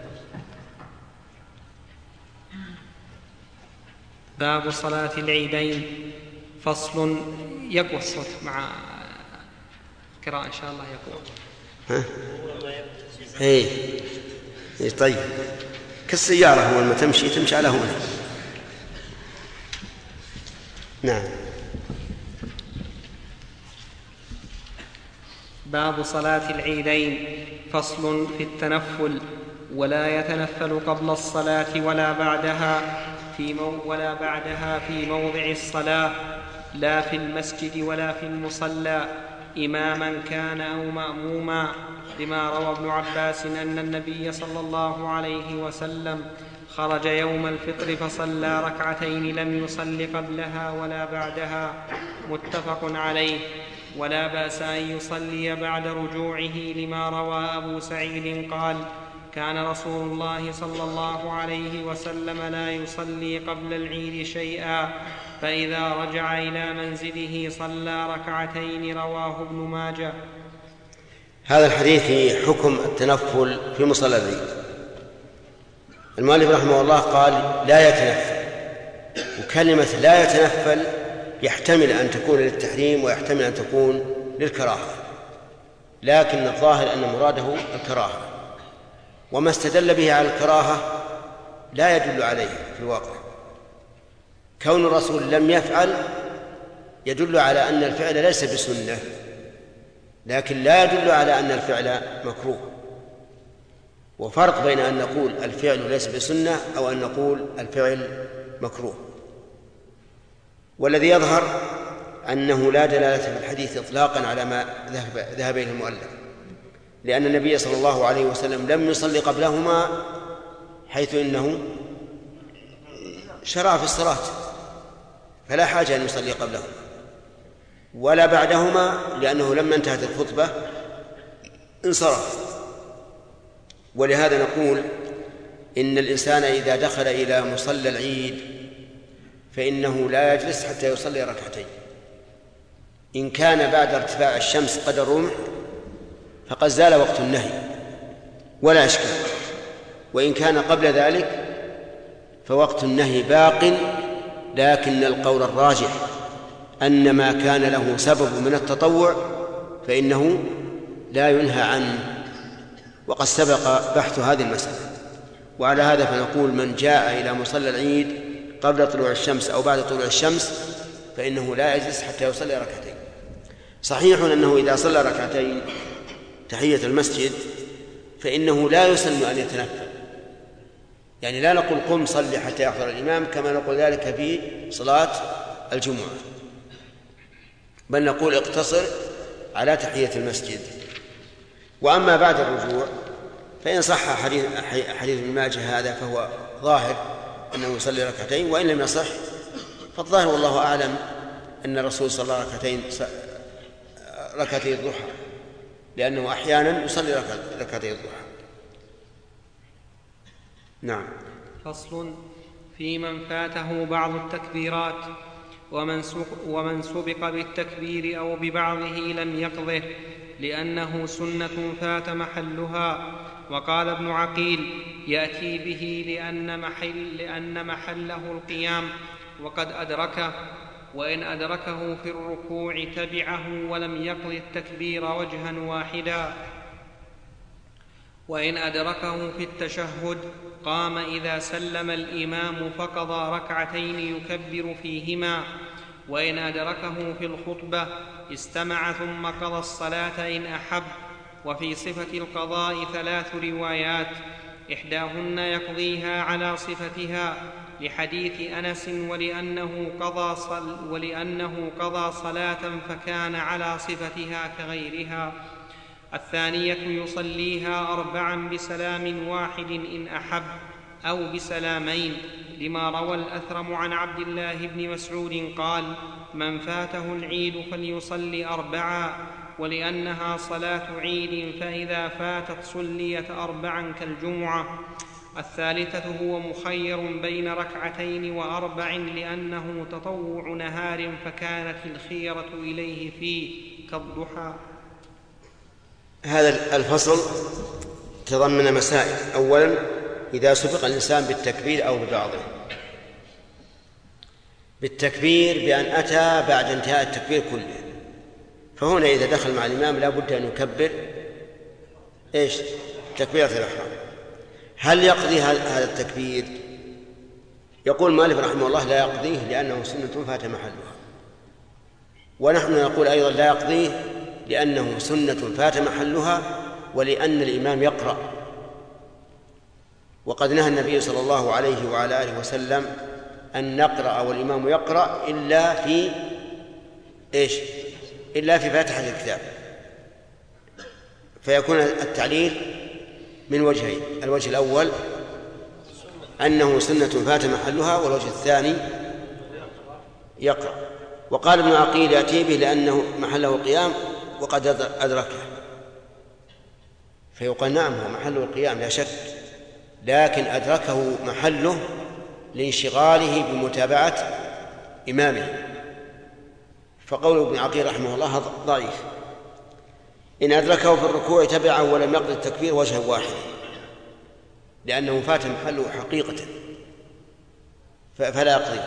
باب صلاة العيدين. فصل. يقوى الصوت مع قراءة إن شاء الله يقوى. إيه طيب، كالسيارة هو لما تمشي على هنا. نعم. باب صلاة العيدين. فصل في التنفل. ولا يتنفل قبل الصلاة ولا بعدها في موضع الصلاة، لا في المسجد ولا في المصلى، إماما كان أو مأموما، لما روى ابن عباس أن النبي صلى الله عليه وسلم خرج يوم الفطر فصلى ركعتين لم يصل قبلها ولا بعدها، متفق عليه. ولا بأس أن يصلي بعد رجوعه، لما روى أبو سعيد قال: كان رسول الله صلى الله عليه وسلم لا يصلي قبل العيد شيئا، فإذا رجع إلى منزله صلى ركعتين. رواه ابن ماجه. هذا الحديث في حكم التنفل في مصلى العيد. المؤلف رحمه الله قال لا يتنفل، وكلمة لا يتنفل يحتمل أن تكون للتحريم ويحتمل أن تكون للكراهة، لكن الظاهر أن مراده الكراهة. وما استدل به على الكراهة لا يدل عليه في الواقع. كون الرسول لم يفعل يدل على أن الفعل ليس بسنة، لكن لا يدل على أن الفعل مكروه. وفرق بين أن نقول الفعل ليس بسنة أو أن نقول الفعل مكروه. والذي يظهر أنه لا دلالة في الحديث إطلاقا على ما ذهب إليه المؤلف، لأن النبي صلى الله عليه وسلم لم يصلي قبلهما، حيث إنه شرع في الصلاة فلا حاجة أن يصلي قبلهما، ولا بعدهما لأنه لما انتهت الخطبة انصرف. ولهذا نقول إن الإنسان إذا دخل إلى مصلى العيد فإنه لا يجلس حتى يصلي ركعتين. إن كان بعد ارتفاع الشمس قدر الرمح فقد زال وقت النهي ولا إشكال، وإن كان قبل ذلك فوقت النهي باق، لكن القول الراجح أن ما كان له سبب من التطوع فإنه لا ينهى عنه، وقد سبق بحث هذه المسألة. وعلى هذا فنقول من جاء إلى مصلى العيد قبل طلوع الشمس أو بعد طلوع الشمس فإنه لا يجلس حتى يصلي ركعتين. صحيح أنه إذا صلى ركعتين تحية المسجد فإنه لا يسن أن يتنفل، يعني لا نقول قم صلي حتى يحضر الإمام كما نقول ذلك في صلاة الجمعة، بل نقول اقتصر على تحية المسجد. وأما بعد الرجوع فإن صح حديث ابن ماجه هذا فهو ظاهر أنه يصلي ركعتين، وإن لم يصح فالظاهر والله أعلم أن الرسول صلى ركعتي الضحى، لأنه أحيانا يصلي ركعتي الضحى. نعم. فصل في من فاته بعض التكبيرات ومن سبق بالتكبير أو ببعضه لم يقضه لأنه سنة فات محلها. وقال ابن عقيل يأتي به لأن محله القيام وقد أدركه، وإن أدركه في الركوع تبعه ولم يقض التكبير وجها واحدا، وإن أدركه في التشهد قام إذا سلم الإمام فقضى ركعتين يكبر فيهما، وإن أدركه في الخطبة استمع ثم قضى الصلاة إن أحب. وفي صفة القضاء 3 روايات، إحداهن يقضيها على صفتها لحديث أنس ولأنه قضى صلاة فكان على صفتها كغيرها. الثانية يصليها 4 بسلام واحد إن أحب أو بسلامين، لما روى الأثرم عن عبد الله بن مسعود قال: من فاته العيد فليصلي 4، ولأنها صلاة عيد فإذا فاتت صليت 4 كالجمعة. الثالثة هو مخير بين 2 و4 لأنه تطوع نهار فكانت الخيرة إليه فيه كالضحى. هذا الفصل تضمن مسائل. أولا، إذا سبق الإنسان بالتكبير أو ببعضه، بالتكبير بأن أتى بعد انتهاء التكبير كله، فهنا إذا دخل مع الإمام لا بد أن يكبر تكبيرة الإحرام. هل يقضي هذا التكبير؟ يقول مالك رحمه الله لا يقضيه لأنه سنة فات محلها، ونحن نقول أيضا لا يقضيه لأنه سنة فات محلها، ولأن الإمام يقرأ، وقد نهى النبي صلى الله عليه وعلى آله وسلم أن نقرأ والإمام يقرأ إلا في فاتحة الكتاب. فيكون التعليل من وجهين: الوجه الأول أنه سنة فات محلها، والوجه الثاني يقرأ. وقال ابن عقيل يأتي به لأنه محله القيام وقد أدركه، فيقال نعم هو محله القيام لا شك، لكن أدركه محله لانشغاله بمتابعة إمامه، فقول ابن عقيل رحمه الله ضعيف. إن أدركه في الركوع تبعه ولم يقضي التكبير وجها واحد لأنه فات محله حقيقة فلا يقضي.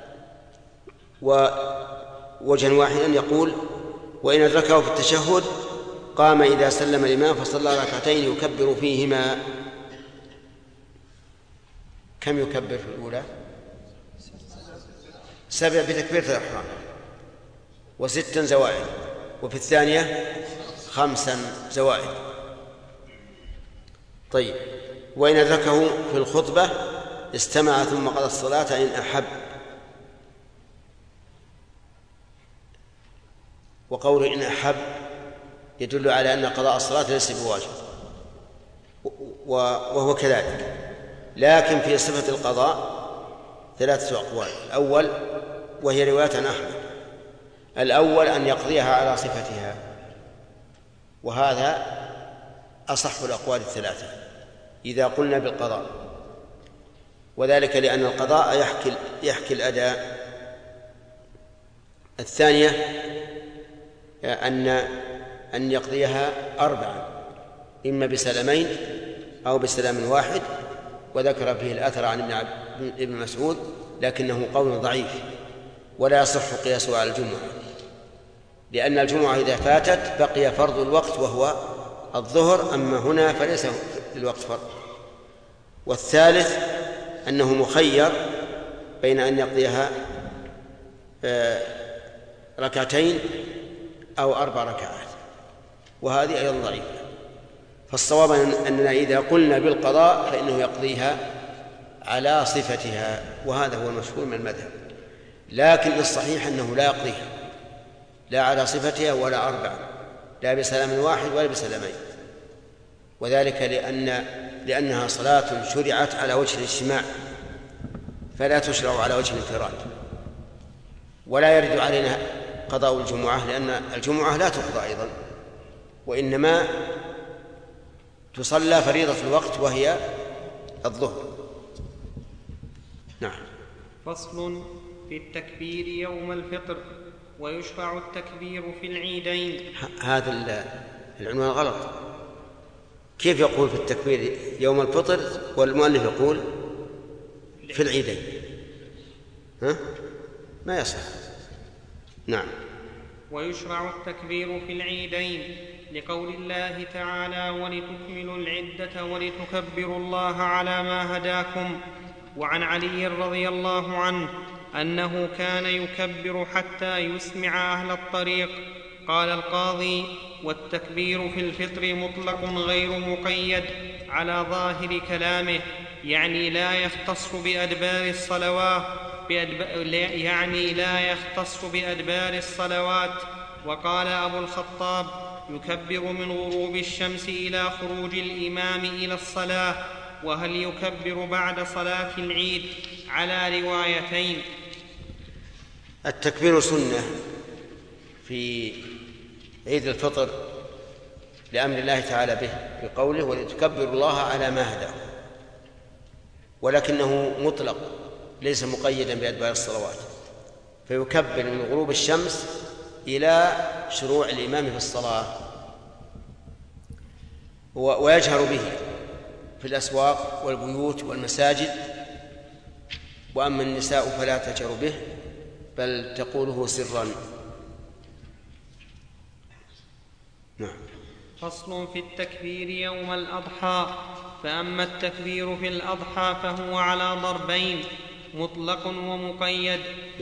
ووجها واحدا يقول: وإن أدركه في التشهد قام إذا سلم الإمام فصلى 2 يكبر فيهما كم يكبر في الأولى؟ 7 بتكبيرة الإحرام، و6 زوائد، وفي الثانية 5 زوائد. طيب، وإن أدركه في الخطبة استمع ثم قضى الصلاة إن أحب. وقوله إن أحب يدل على أن قضاء الصلاة ليس بواجب، وهو كذلك. لكن في صفة القضاء 3 أقوال. الأول، وهي رواية عن أحمد، الأول أن يقضيها على صفتها، وهذا أصح الأقوال 3 إذا قلنا بالقضاء، وذلك لأن القضاء يحكي الأداء. الثانية أن يقضيها 4، إما بسلامين أو بسلام واحد، وذكر فيه الأثر عن ابن مسعود، لكنه قول ضعيف ولا يصح قياسه على الجمعة، لأن الجمعة إذا فاتت بقي فرض الوقت وهو الظهر، أما هنا فليس الوقت فرض. والثالث أنه مخير بين أن يقضيها 2 أو 4 ركعات، وهذه أيضا ضعيفة. فالصواب أننا إذا قلنا بالقضاء فإنه يقضيها على صفتها، وهذا هو المشهور من المذهب. لكن الصحيح أنه لا يقضيها لا على صفتها ولا 4، لا بسلام واحد ولا بسلامين، وذلك لأنها صلاة شرعت على وجه الاجتماع، فلا تشرع على وجه الانفراد. ولا يرد علينا قضاء الجمعة، لأن الجمعة لا تقضى أيضا، وإنما تصلى فريضة الوقت وهي الظهر. نعم. فصل في التكبير يوم الفطر، ويشرع التكبير في العيدين. هذا العنوان غلط. كيف يقول في التكبير يوم الفطر والمؤلف يقول في العيدين؟ ما يصح. نعم. ويشرع التكبير في العيدين لقول الله تعالى ولتكملوا العدة ولتكبروا الله على ما هداكم. وعن علي رضي الله عنه أنه كان يكبر حتى يسمع أهل الطريق. قال القاضي والتكبير في الفطر مطلق غير مقيد على ظاهر كلامه، يعني لا يختص بأدبار الصلوات. وقال أبو الخطاب يكبر من غروب الشمس إلى خروج الإمام إلى الصلاة. وهل يكبر بعد صلاة العيد؟ على روايتين. التكبير سنة في عيد الفطر لأمر الله تعالى به بقوله ولتكبروا الله على ما هداكم، ولكنه مطلق ليس مقيدا بأدبار الصلوات، فيكبر من غروب الشمس إلى شروع الإمام في الصلاة، ويجهر به في الأسواق والبيوت والمساجد. وأما النساء فلا تجهر به بل تقوله سرا. نعم. فصل في التكبير يوم الأضحى. فأما التكبير في الأضحى فهو على ضربين، مطلق ومقيد.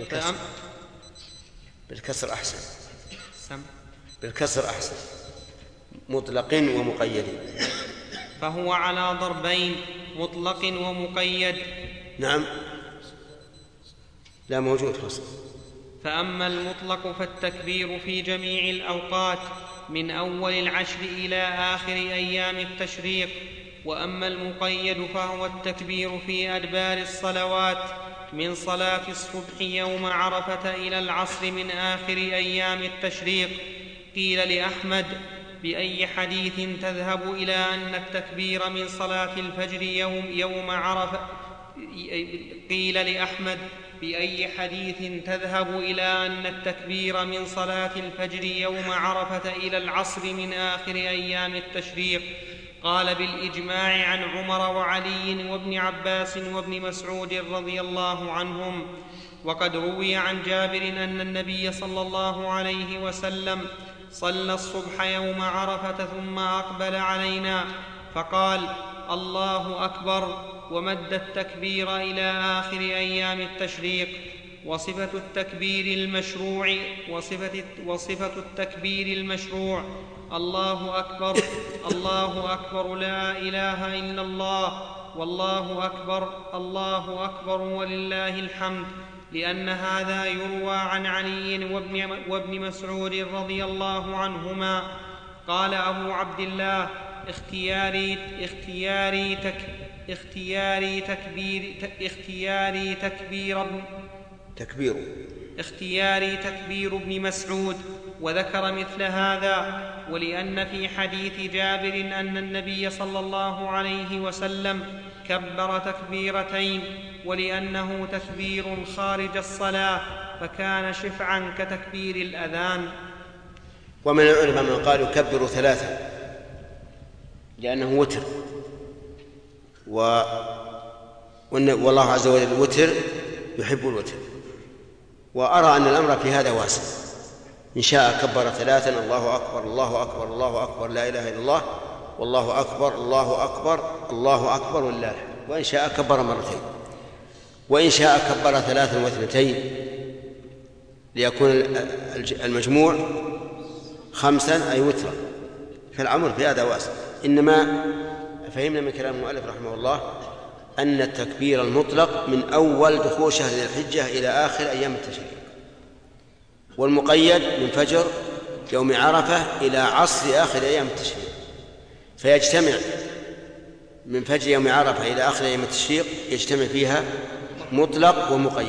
بالكسر أحسن. بالكسر أحسن. مطلق ومقيد. فهو على ضربين، مطلق ومقيد. نعم. لا موجود فصل. فأما المطلق فالتكبير في جميع الأوقات من أول العشر إلى آخر أيام التشريق. وأما المقيد فهو التكبير في أدبار الصلوات من صلاة الصبح يوم عرفة إلى العصر من آخر أيام التشريق. قيل لأحمد بأي حديث تذهب إلى أن التكبير من صلاة الفجر يوم عرفة؟ قيل لأحمد بأي حديث تذهب إلى أن التكبير من صلاة الفجر يوم عرفة إلى العصر من آخر أيام التشريق؟ قال بالإجماع عن عمر وعلي وابن عباس وابن مسعود رضي الله عنهم. وقد روي عن جابر أن النبي صلى الله عليه وسلم صلى الصبح يوم عرفة ثم أقبل علينا فقال الله أكبر، ومد التكبير إلى آخر أيام التشريق. وصفة التكبير المشروع الله أكبر الله أكبر لا إله إلا الله والله أكبر ولله الحمد، لأن هذا يروى عن علي وابن مسعود رضي الله عنهما. قال أبو عبد الله: اختياري تكبير ابن مسعود، وذكر مثل هذا. ولأن في حديث جابر أن النبي صلى الله عليه وسلم كبر تكبيرتين، ولأنه تكبير خارج الصلاة فكان شفعا كتكبير الأذان. ومن العلماء من قال يكبر 3 لأنه وتر، والله عز وجل الوتر يحب الوتر. وأرى أن الأمر في هذا واسع، إن شاء كبر 3: الله أكبر الله أكبر الله أكبر لا إله إلا الله والله أكبر الله أكبر الله أكبر ولله الحمد. وإن شاء كبر 2 مرتين، وإن شاء كبر 3 و2 ليكون المجموع 5 أي وترا. فالأمر في هذا واسع. إنما فهمنا من كلام المؤلف رحمه الله أن التكبير المطلق من أول دخول شهر ذي الحجة إلى آخر أيام التشريق، والمقيد من فجر يوم عرفة إلى عصر آخر أيام التشريق، فيجتمع من فجر يوم عرفة إلى آخر أيام التشريق يجتمع فيها مطلق ومقيد.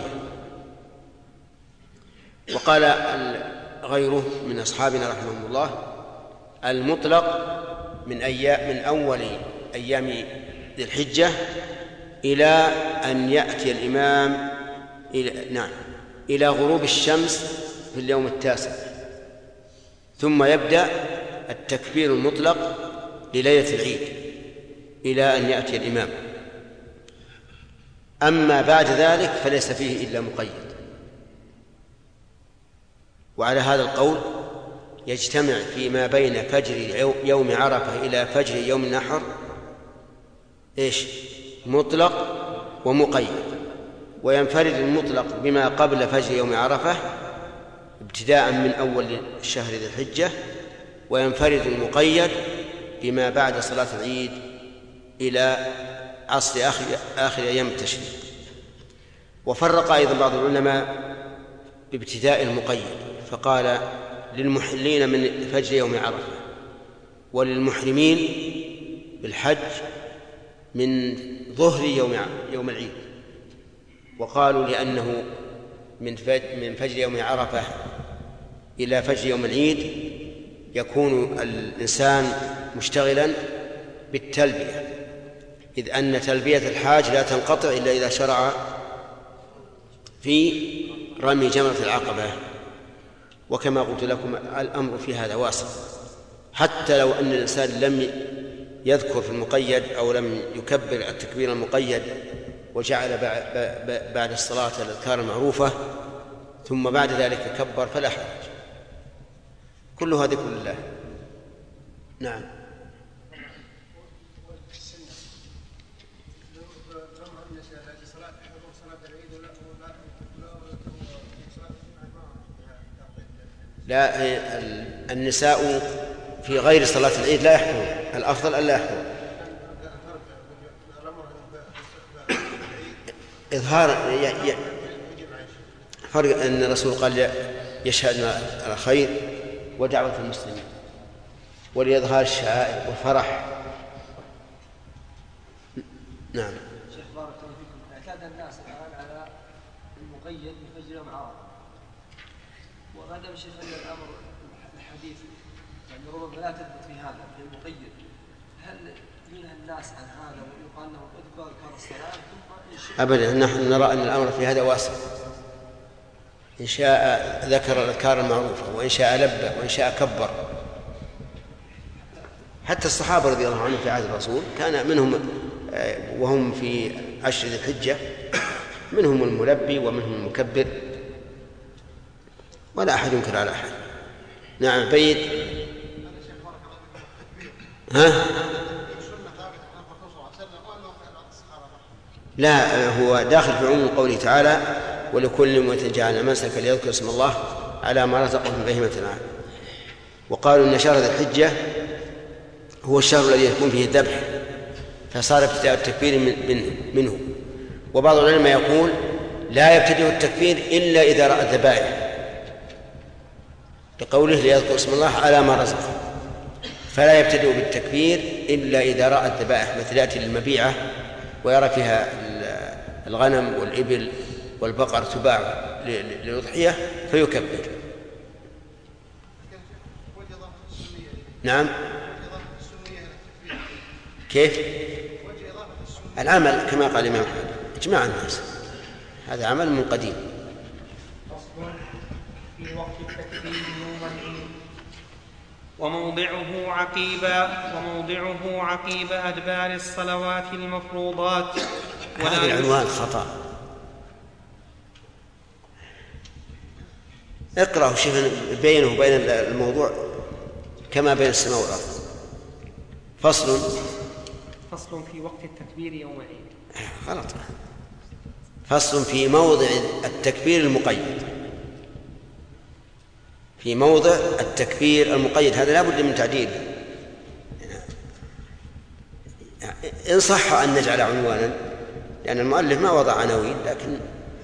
وقال غيره من أصحابنا رحمهم الله: المطلق من أول أيام ذي الحجة إلى أن يأتي الإمام إلى غروب الشمس في اليوم 9، ثم يبدأ التكبير المطلق لليلة العيد إلى أن يأتي الإمام. أما بعد ذلك فليس فيه إلا مقيد. وعلى هذا القول يجتمع فيما بين فجر يوم عرفة إلى فجر يوم النحر مطلق ومقيد، وينفرد المطلق بما قبل فجر يوم عرفة ابتداء من أول شهر ذي الحجة، وينفرد المقيد بما بعد صلاة العيد إلى عصر آخر أيام التشريق. وفرق أيضا بعض العلماء بابتداء المقيد، فقال: للمحلين من فجر يوم عرفة، وللمحرمين بالحج من ظهر يوم العيد. وقالوا لأنه من فجر يوم عرفة إلى فجر يوم العيد يكون الإنسان مشتغلا بالتلبية، إذ أن تلبية الحاج لا تنقطع إلا إذا شرع في رمي جمرة العقبة. وكما قلت لكم الأمر في هذا واسع، حتى لو أن الإنسان لم يذكر في المقيد أو لم يكبر التكبير المقيد وجعل بعد الصلاة الأذكار المعروفة ثم بعد ذلك كبر فلا حرج، كل هذا ذكر لله. نعم. لا، النساء في غير صلاة العيد لا يحضرون، الأفضل ألا يحضرون. إظهار فرق أن الرسول قال يشهدنا الخير ودعوة المسلمين، ولإظهار الشعائر والفرح. نعم. شيخ بارك الله فيكم، اعتاد الناس الآن على المقيد بفجر يوم عرفة، وما دام الشيخ أن الأمر الحديث يعني ربما لا تثبت في هذا في المقيد، هل ينهى الناس عن هذا ويقال لهم اذكروا أذكار الصلاة ثم أبدا؟ نحن نرى أن الأمر في هذا واسع، إن شاء ذكر الأذكار المعروفة، وإن شاء لبى، وإن شاء كبر. حتى الصحابة رضي الله عنهم في عهد الرسول كان منهم وهم في عشر ذي الحجة منهم الملبي ومنهم المكبر، ولا أحد ينكر على أحد. نعم. بيت لا، هو داخل في عموم قوله تعالى ولكل أمة جعلنا منسكا ليذكر اسم الله على ما رزقهم من بهيمة الأنعام. وقالوا إن شهر ذي الحجة هو الشهر الذي يكون فيه الذبح، فصار ابتداء التكبير منه. وبعض العلماء يقول لا يبتدئ التكبير إلا إذا رأى الذبائح، لقوله ليذكر اسم الله على ما رزقهم، فلا يبتدئ بالتكبير إلا إذا رأى الذبائح، مثل يأتي للمبيعة ويرى فيها الغنم والإبل والبقر تباع للأضحية فيكبر. نعم. كيف؟ العمل كما قال الإمام أحمد إجماع الناس، هذا عمل من قديم. في وقت التكبير يوم العيد وموضعه عقيب أدبار الصلوات المفروضات. هذا العنوان خطأ، اقرأه شوف بينه وبين الموضوع كما بين السماء والأرض. فصل في وقت التكبير يوم العيد. غلط. فصل في موضع التكبير المقيد، في موضع التكبير المقيد، هذا لا بد من تعديله. إن صح أن نجعل عنوانا، لأن المؤلف ما وضع عناوين، لكن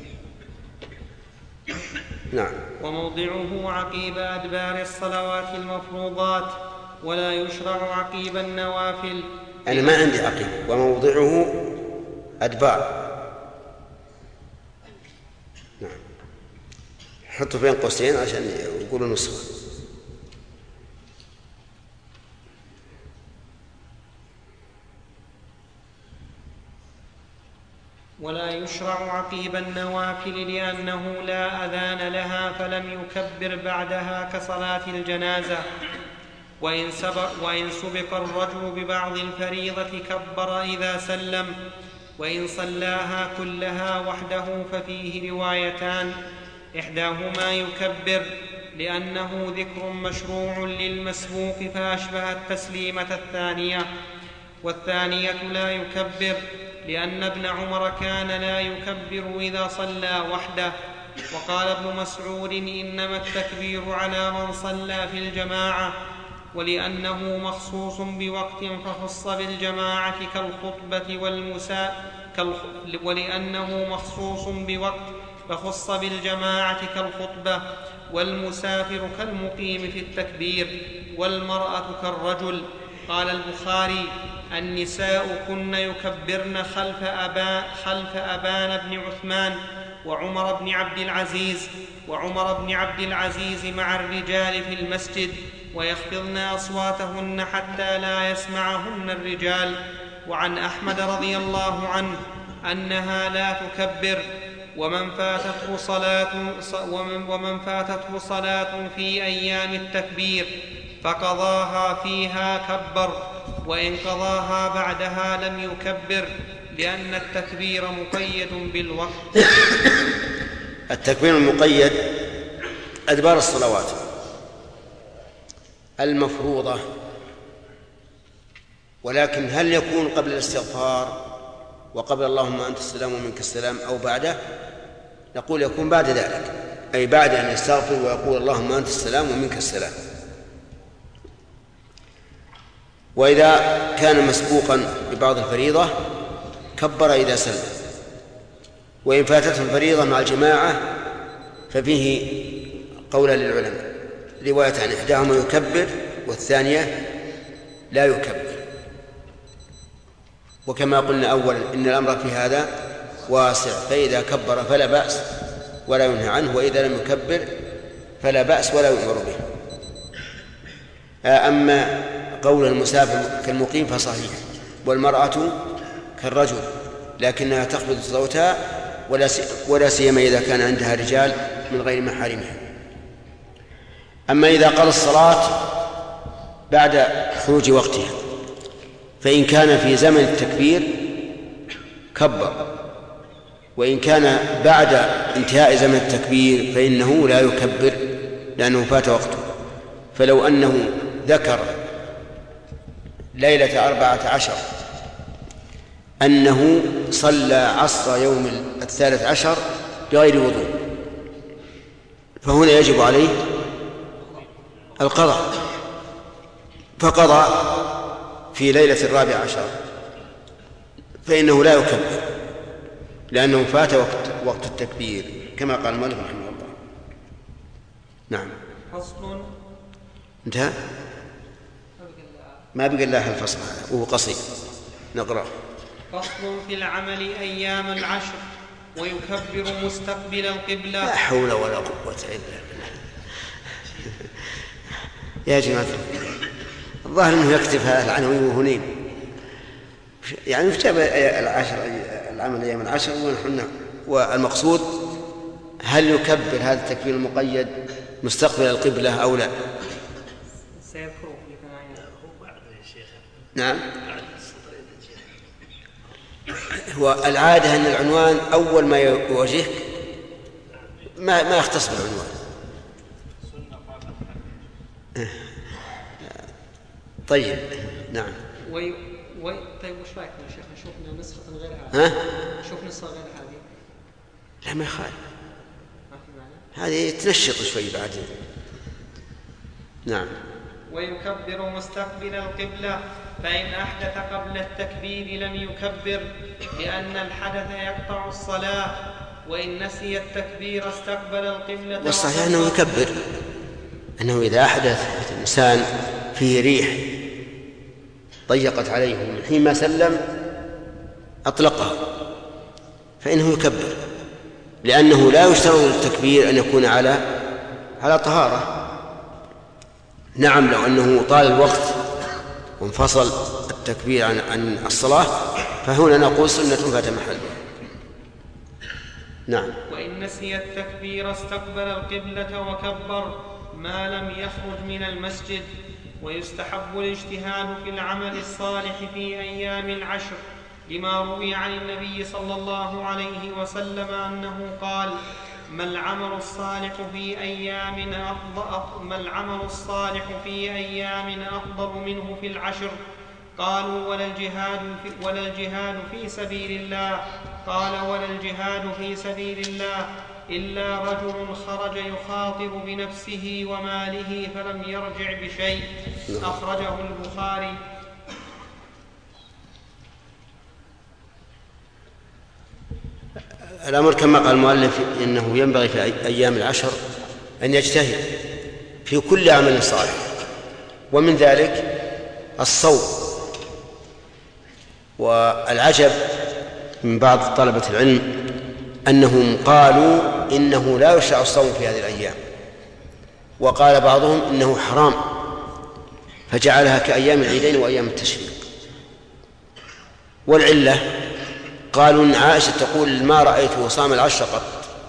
نعم. وموضعه عقيب أدبار الصلوات المفروضات، ولا يشرع عقيب النوافل. أنا ما عندي عقيب، وموضعه أدبار. نعم، حطوا بين قوسين عشان يقولوا نسخة. ولا يشرع عقيب النوافل لأنه لا أذان لها فلم يكبر بعدها كصلاة الجنازة. وإن سبق الرجل ببعض الفريضة كبر إذا سلم، وإن صلاها كلها وحده ففيه روايتان، إحداهما يكبر لأنه ذكر مشروع للمسبوق فأشبه التسليمة الثانية، والثانية لا يكبر لأن ابن عمر كان لا يكبر إذا صلى وحده. وقال ابن مسعود إنما التكبير على من صلى في الجماعة، ولأنه مخصوص بوقت فخص بالجماعة كالخطبة ولأنه مخصوص بوقت فخص بالجماعة كالخطبة، والمسافر كالمقيم في التكبير، والمرأة كالرجل. قال البخاري: النساء كن يكبرن خلف أبان بن عثمان وعمر بن عبد العزيز مع الرجال في المسجد، ويخفضن أصواتهن حتى لا يسمعهن الرجال. وعن أحمد رضي الله عنه أنها لا تكبر، ومن فاتته صلاة في أيام التكبير فقضاها فيها كبر، وإن قضاها بعدها لم يكبر، لأن التكبير مقيد بالوقت. التكبير المقيد أدبار الصلوات المفروضة، ولكن هل يكون قبل الاستغفار وقبل اللهم أنت السلام ومنك السلام أو بعده؟ نقول يكون بعد ذلك، أي بعد أن يستغفر ويقول اللهم أنت السلام ومنك السلام. وإذا كان مسبوقا ببعض الفريضة كبر إذا سلم، وإن فاتته الفريضة مع الجماعة ففيه قولا للعلماء، رواية عن إحداهما يكبر والثانية لا يكبر. وكما قلنا أولا إن الأمر في هذا واسع، فإذا كبر فلا بأس ولا ينهى عنه، وإذا لم يكبر فلا بأس ولا يؤمر به. أما قول المسافر كالمقيم فصحيح، والمرأة كالرجل، لكنها تخفض صوتها ولا سيما إذا كان عندها رجال من غير محارمها. أما إذا قضى الصلاة بعد خروج وقتها فإن كان في زمن التكبير كبر، وإن كان بعد انتهاء زمن التكبير فإنه لا يكبر لأنه فات وقته. فلو أنه ذكر ليلة 14 أنه صلى عصر يوم 13 بغير وضوء، فهنا يجب عليه القضاء، فقضى في ليلة 14 فإنه لا يكبر لأنه فات وقت التكبير كما قال المؤلف رحمه الله. نعم. فصل. انتهى؟ ما بقى الله الفصل هذا وهو قصير نقرأ. فصل في العمل أيام العشر ويكبر مستقبل القبلة. لا حول ولا قوة إلا بالله. يا جماعة الظاهر أنه يكتب هذا العناوين وهنين، يعني في جاب العمل أيام العشر ونحن، والمقصود هل يكبر هذا التكبير المقيد مستقبل القبلة أو لا؟ نعم. هو العادة أن العنوان أول ما يواجهك ما يختص بالعنوان. طيب. نعم. طيب وش رايك يا شيخ نشوف نسخة غير هذه؟ نشوف نسخة غير هذه؟ لا ما يخالف، هذه تنشط شوي بعدين. نعم. ويكبر مستقبل القبلة، فإن أحدث قبل التكبير لم يكبر لأن الحدث يقطع الصلاة، وإن نسي التكبير استقبل القبلة. والصحيح أنه يكبر، أنه إذا أحدث الإنسان فيه ريح ضيقت عليه من حين ما سلم أطلقها فإنه يكبر، لأنه لا يشترط للتكبير أن يكون على طهارة. نعم لو أنه طال الوقت وانفصل التكبير عن الصلاة فهنا نقول سنة فات محلها. نعم. وإن نسي التكبير استقبل القبلة وكبر ما لم يخرج من المسجد. ويستحب الاجتهاد في العمل الصالح في أيام العشر لما روي عن النبي صلى الله عليه وسلم أنه قال: ما العمل الصالح في أيام أفضل منه في العشر؟ قالوا ولا الجهاد في سبيل الله. قال ولا الجهاد في سبيل الله إلا رجل خرج يخاطر بنفسه وماله فلم يرجع بشيء. أخرجه البخاري. الأمر كما قال المؤلف إنه ينبغي في أيام العشر أن يجتهد في كل عمل صالح، ومن ذلك الصوم. والعجب من بعض طلبة العلم أنهم قالوا إنه لا يشرع الصوم في هذه الأيام، وقال بعضهم إنه حرام فجعلها كأيام العيدين وأيام التشريق. والعلة قالوا إن عائشة تقول ما رأيته صام العشر قط،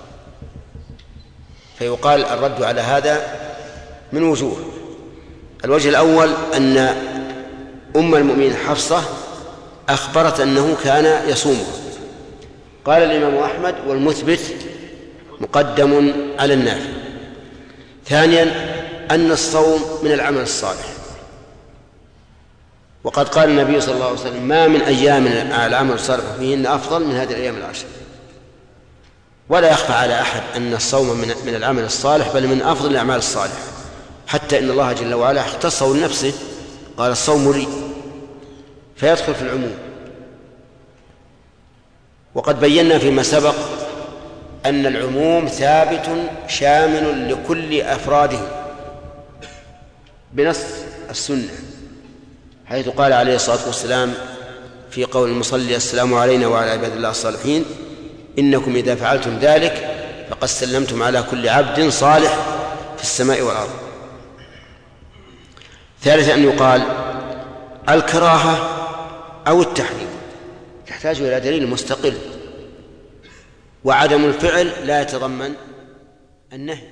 فيقال الرد على هذا من وجوه. الوجه الأول أن أم المؤمنين حفصة أخبرت أنه كان يصومه، قال الإمام أحمد والمثبت مقدم على النافي. ثانيا أن الصوم من العمل الصالح، وقد قال النبي صلى الله عليه وسلم ما من أيام العمل الصالح فيهن أفضل من هذه الأيام العشر. ولا يخفى على أحد أن الصوم من العمل الصالح بل من أفضل الأعمال الصالحة، حتى إن الله جل وعلا اختصه لنفسه قال الصوم لي، فيدخل في العموم. وقد بينا فيما سبق أن العموم ثابت شامل لكل أفراده بنص السنة، حيث قال عليه الصلاة والسلام في قول المصلي السلام علينا وعلى عباد الله الصالحين إنكم إذا فعلتم ذلك فقد سلمتم على كل عبد صالح في السماء والأرض. ثالثا أن يقال الكراهة أو التحريم تحتاج إلى دليل مستقل، وعدم الفعل لا يتضمن النهي.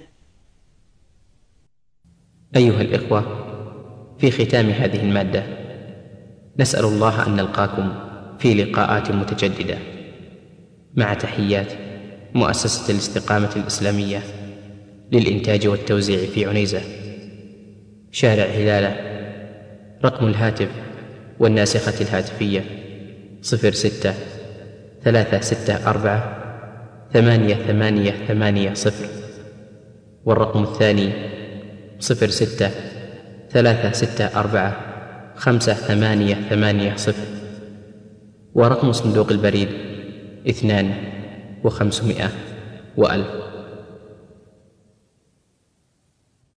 أيها الإخوة، في ختام هذه المادة نسأل الله أن نلقاكم في لقاءات متجددة، مع تحيات مؤسسة الاستقامة الإسلامية للإنتاج والتوزيع في عنيزة، شارع هلالة. رقم الهاتف والناسخة الهاتفية 06 364-8880. والرقم الثاني 06-364-5880. ورقم صندوق البريد 2 و500 و1000.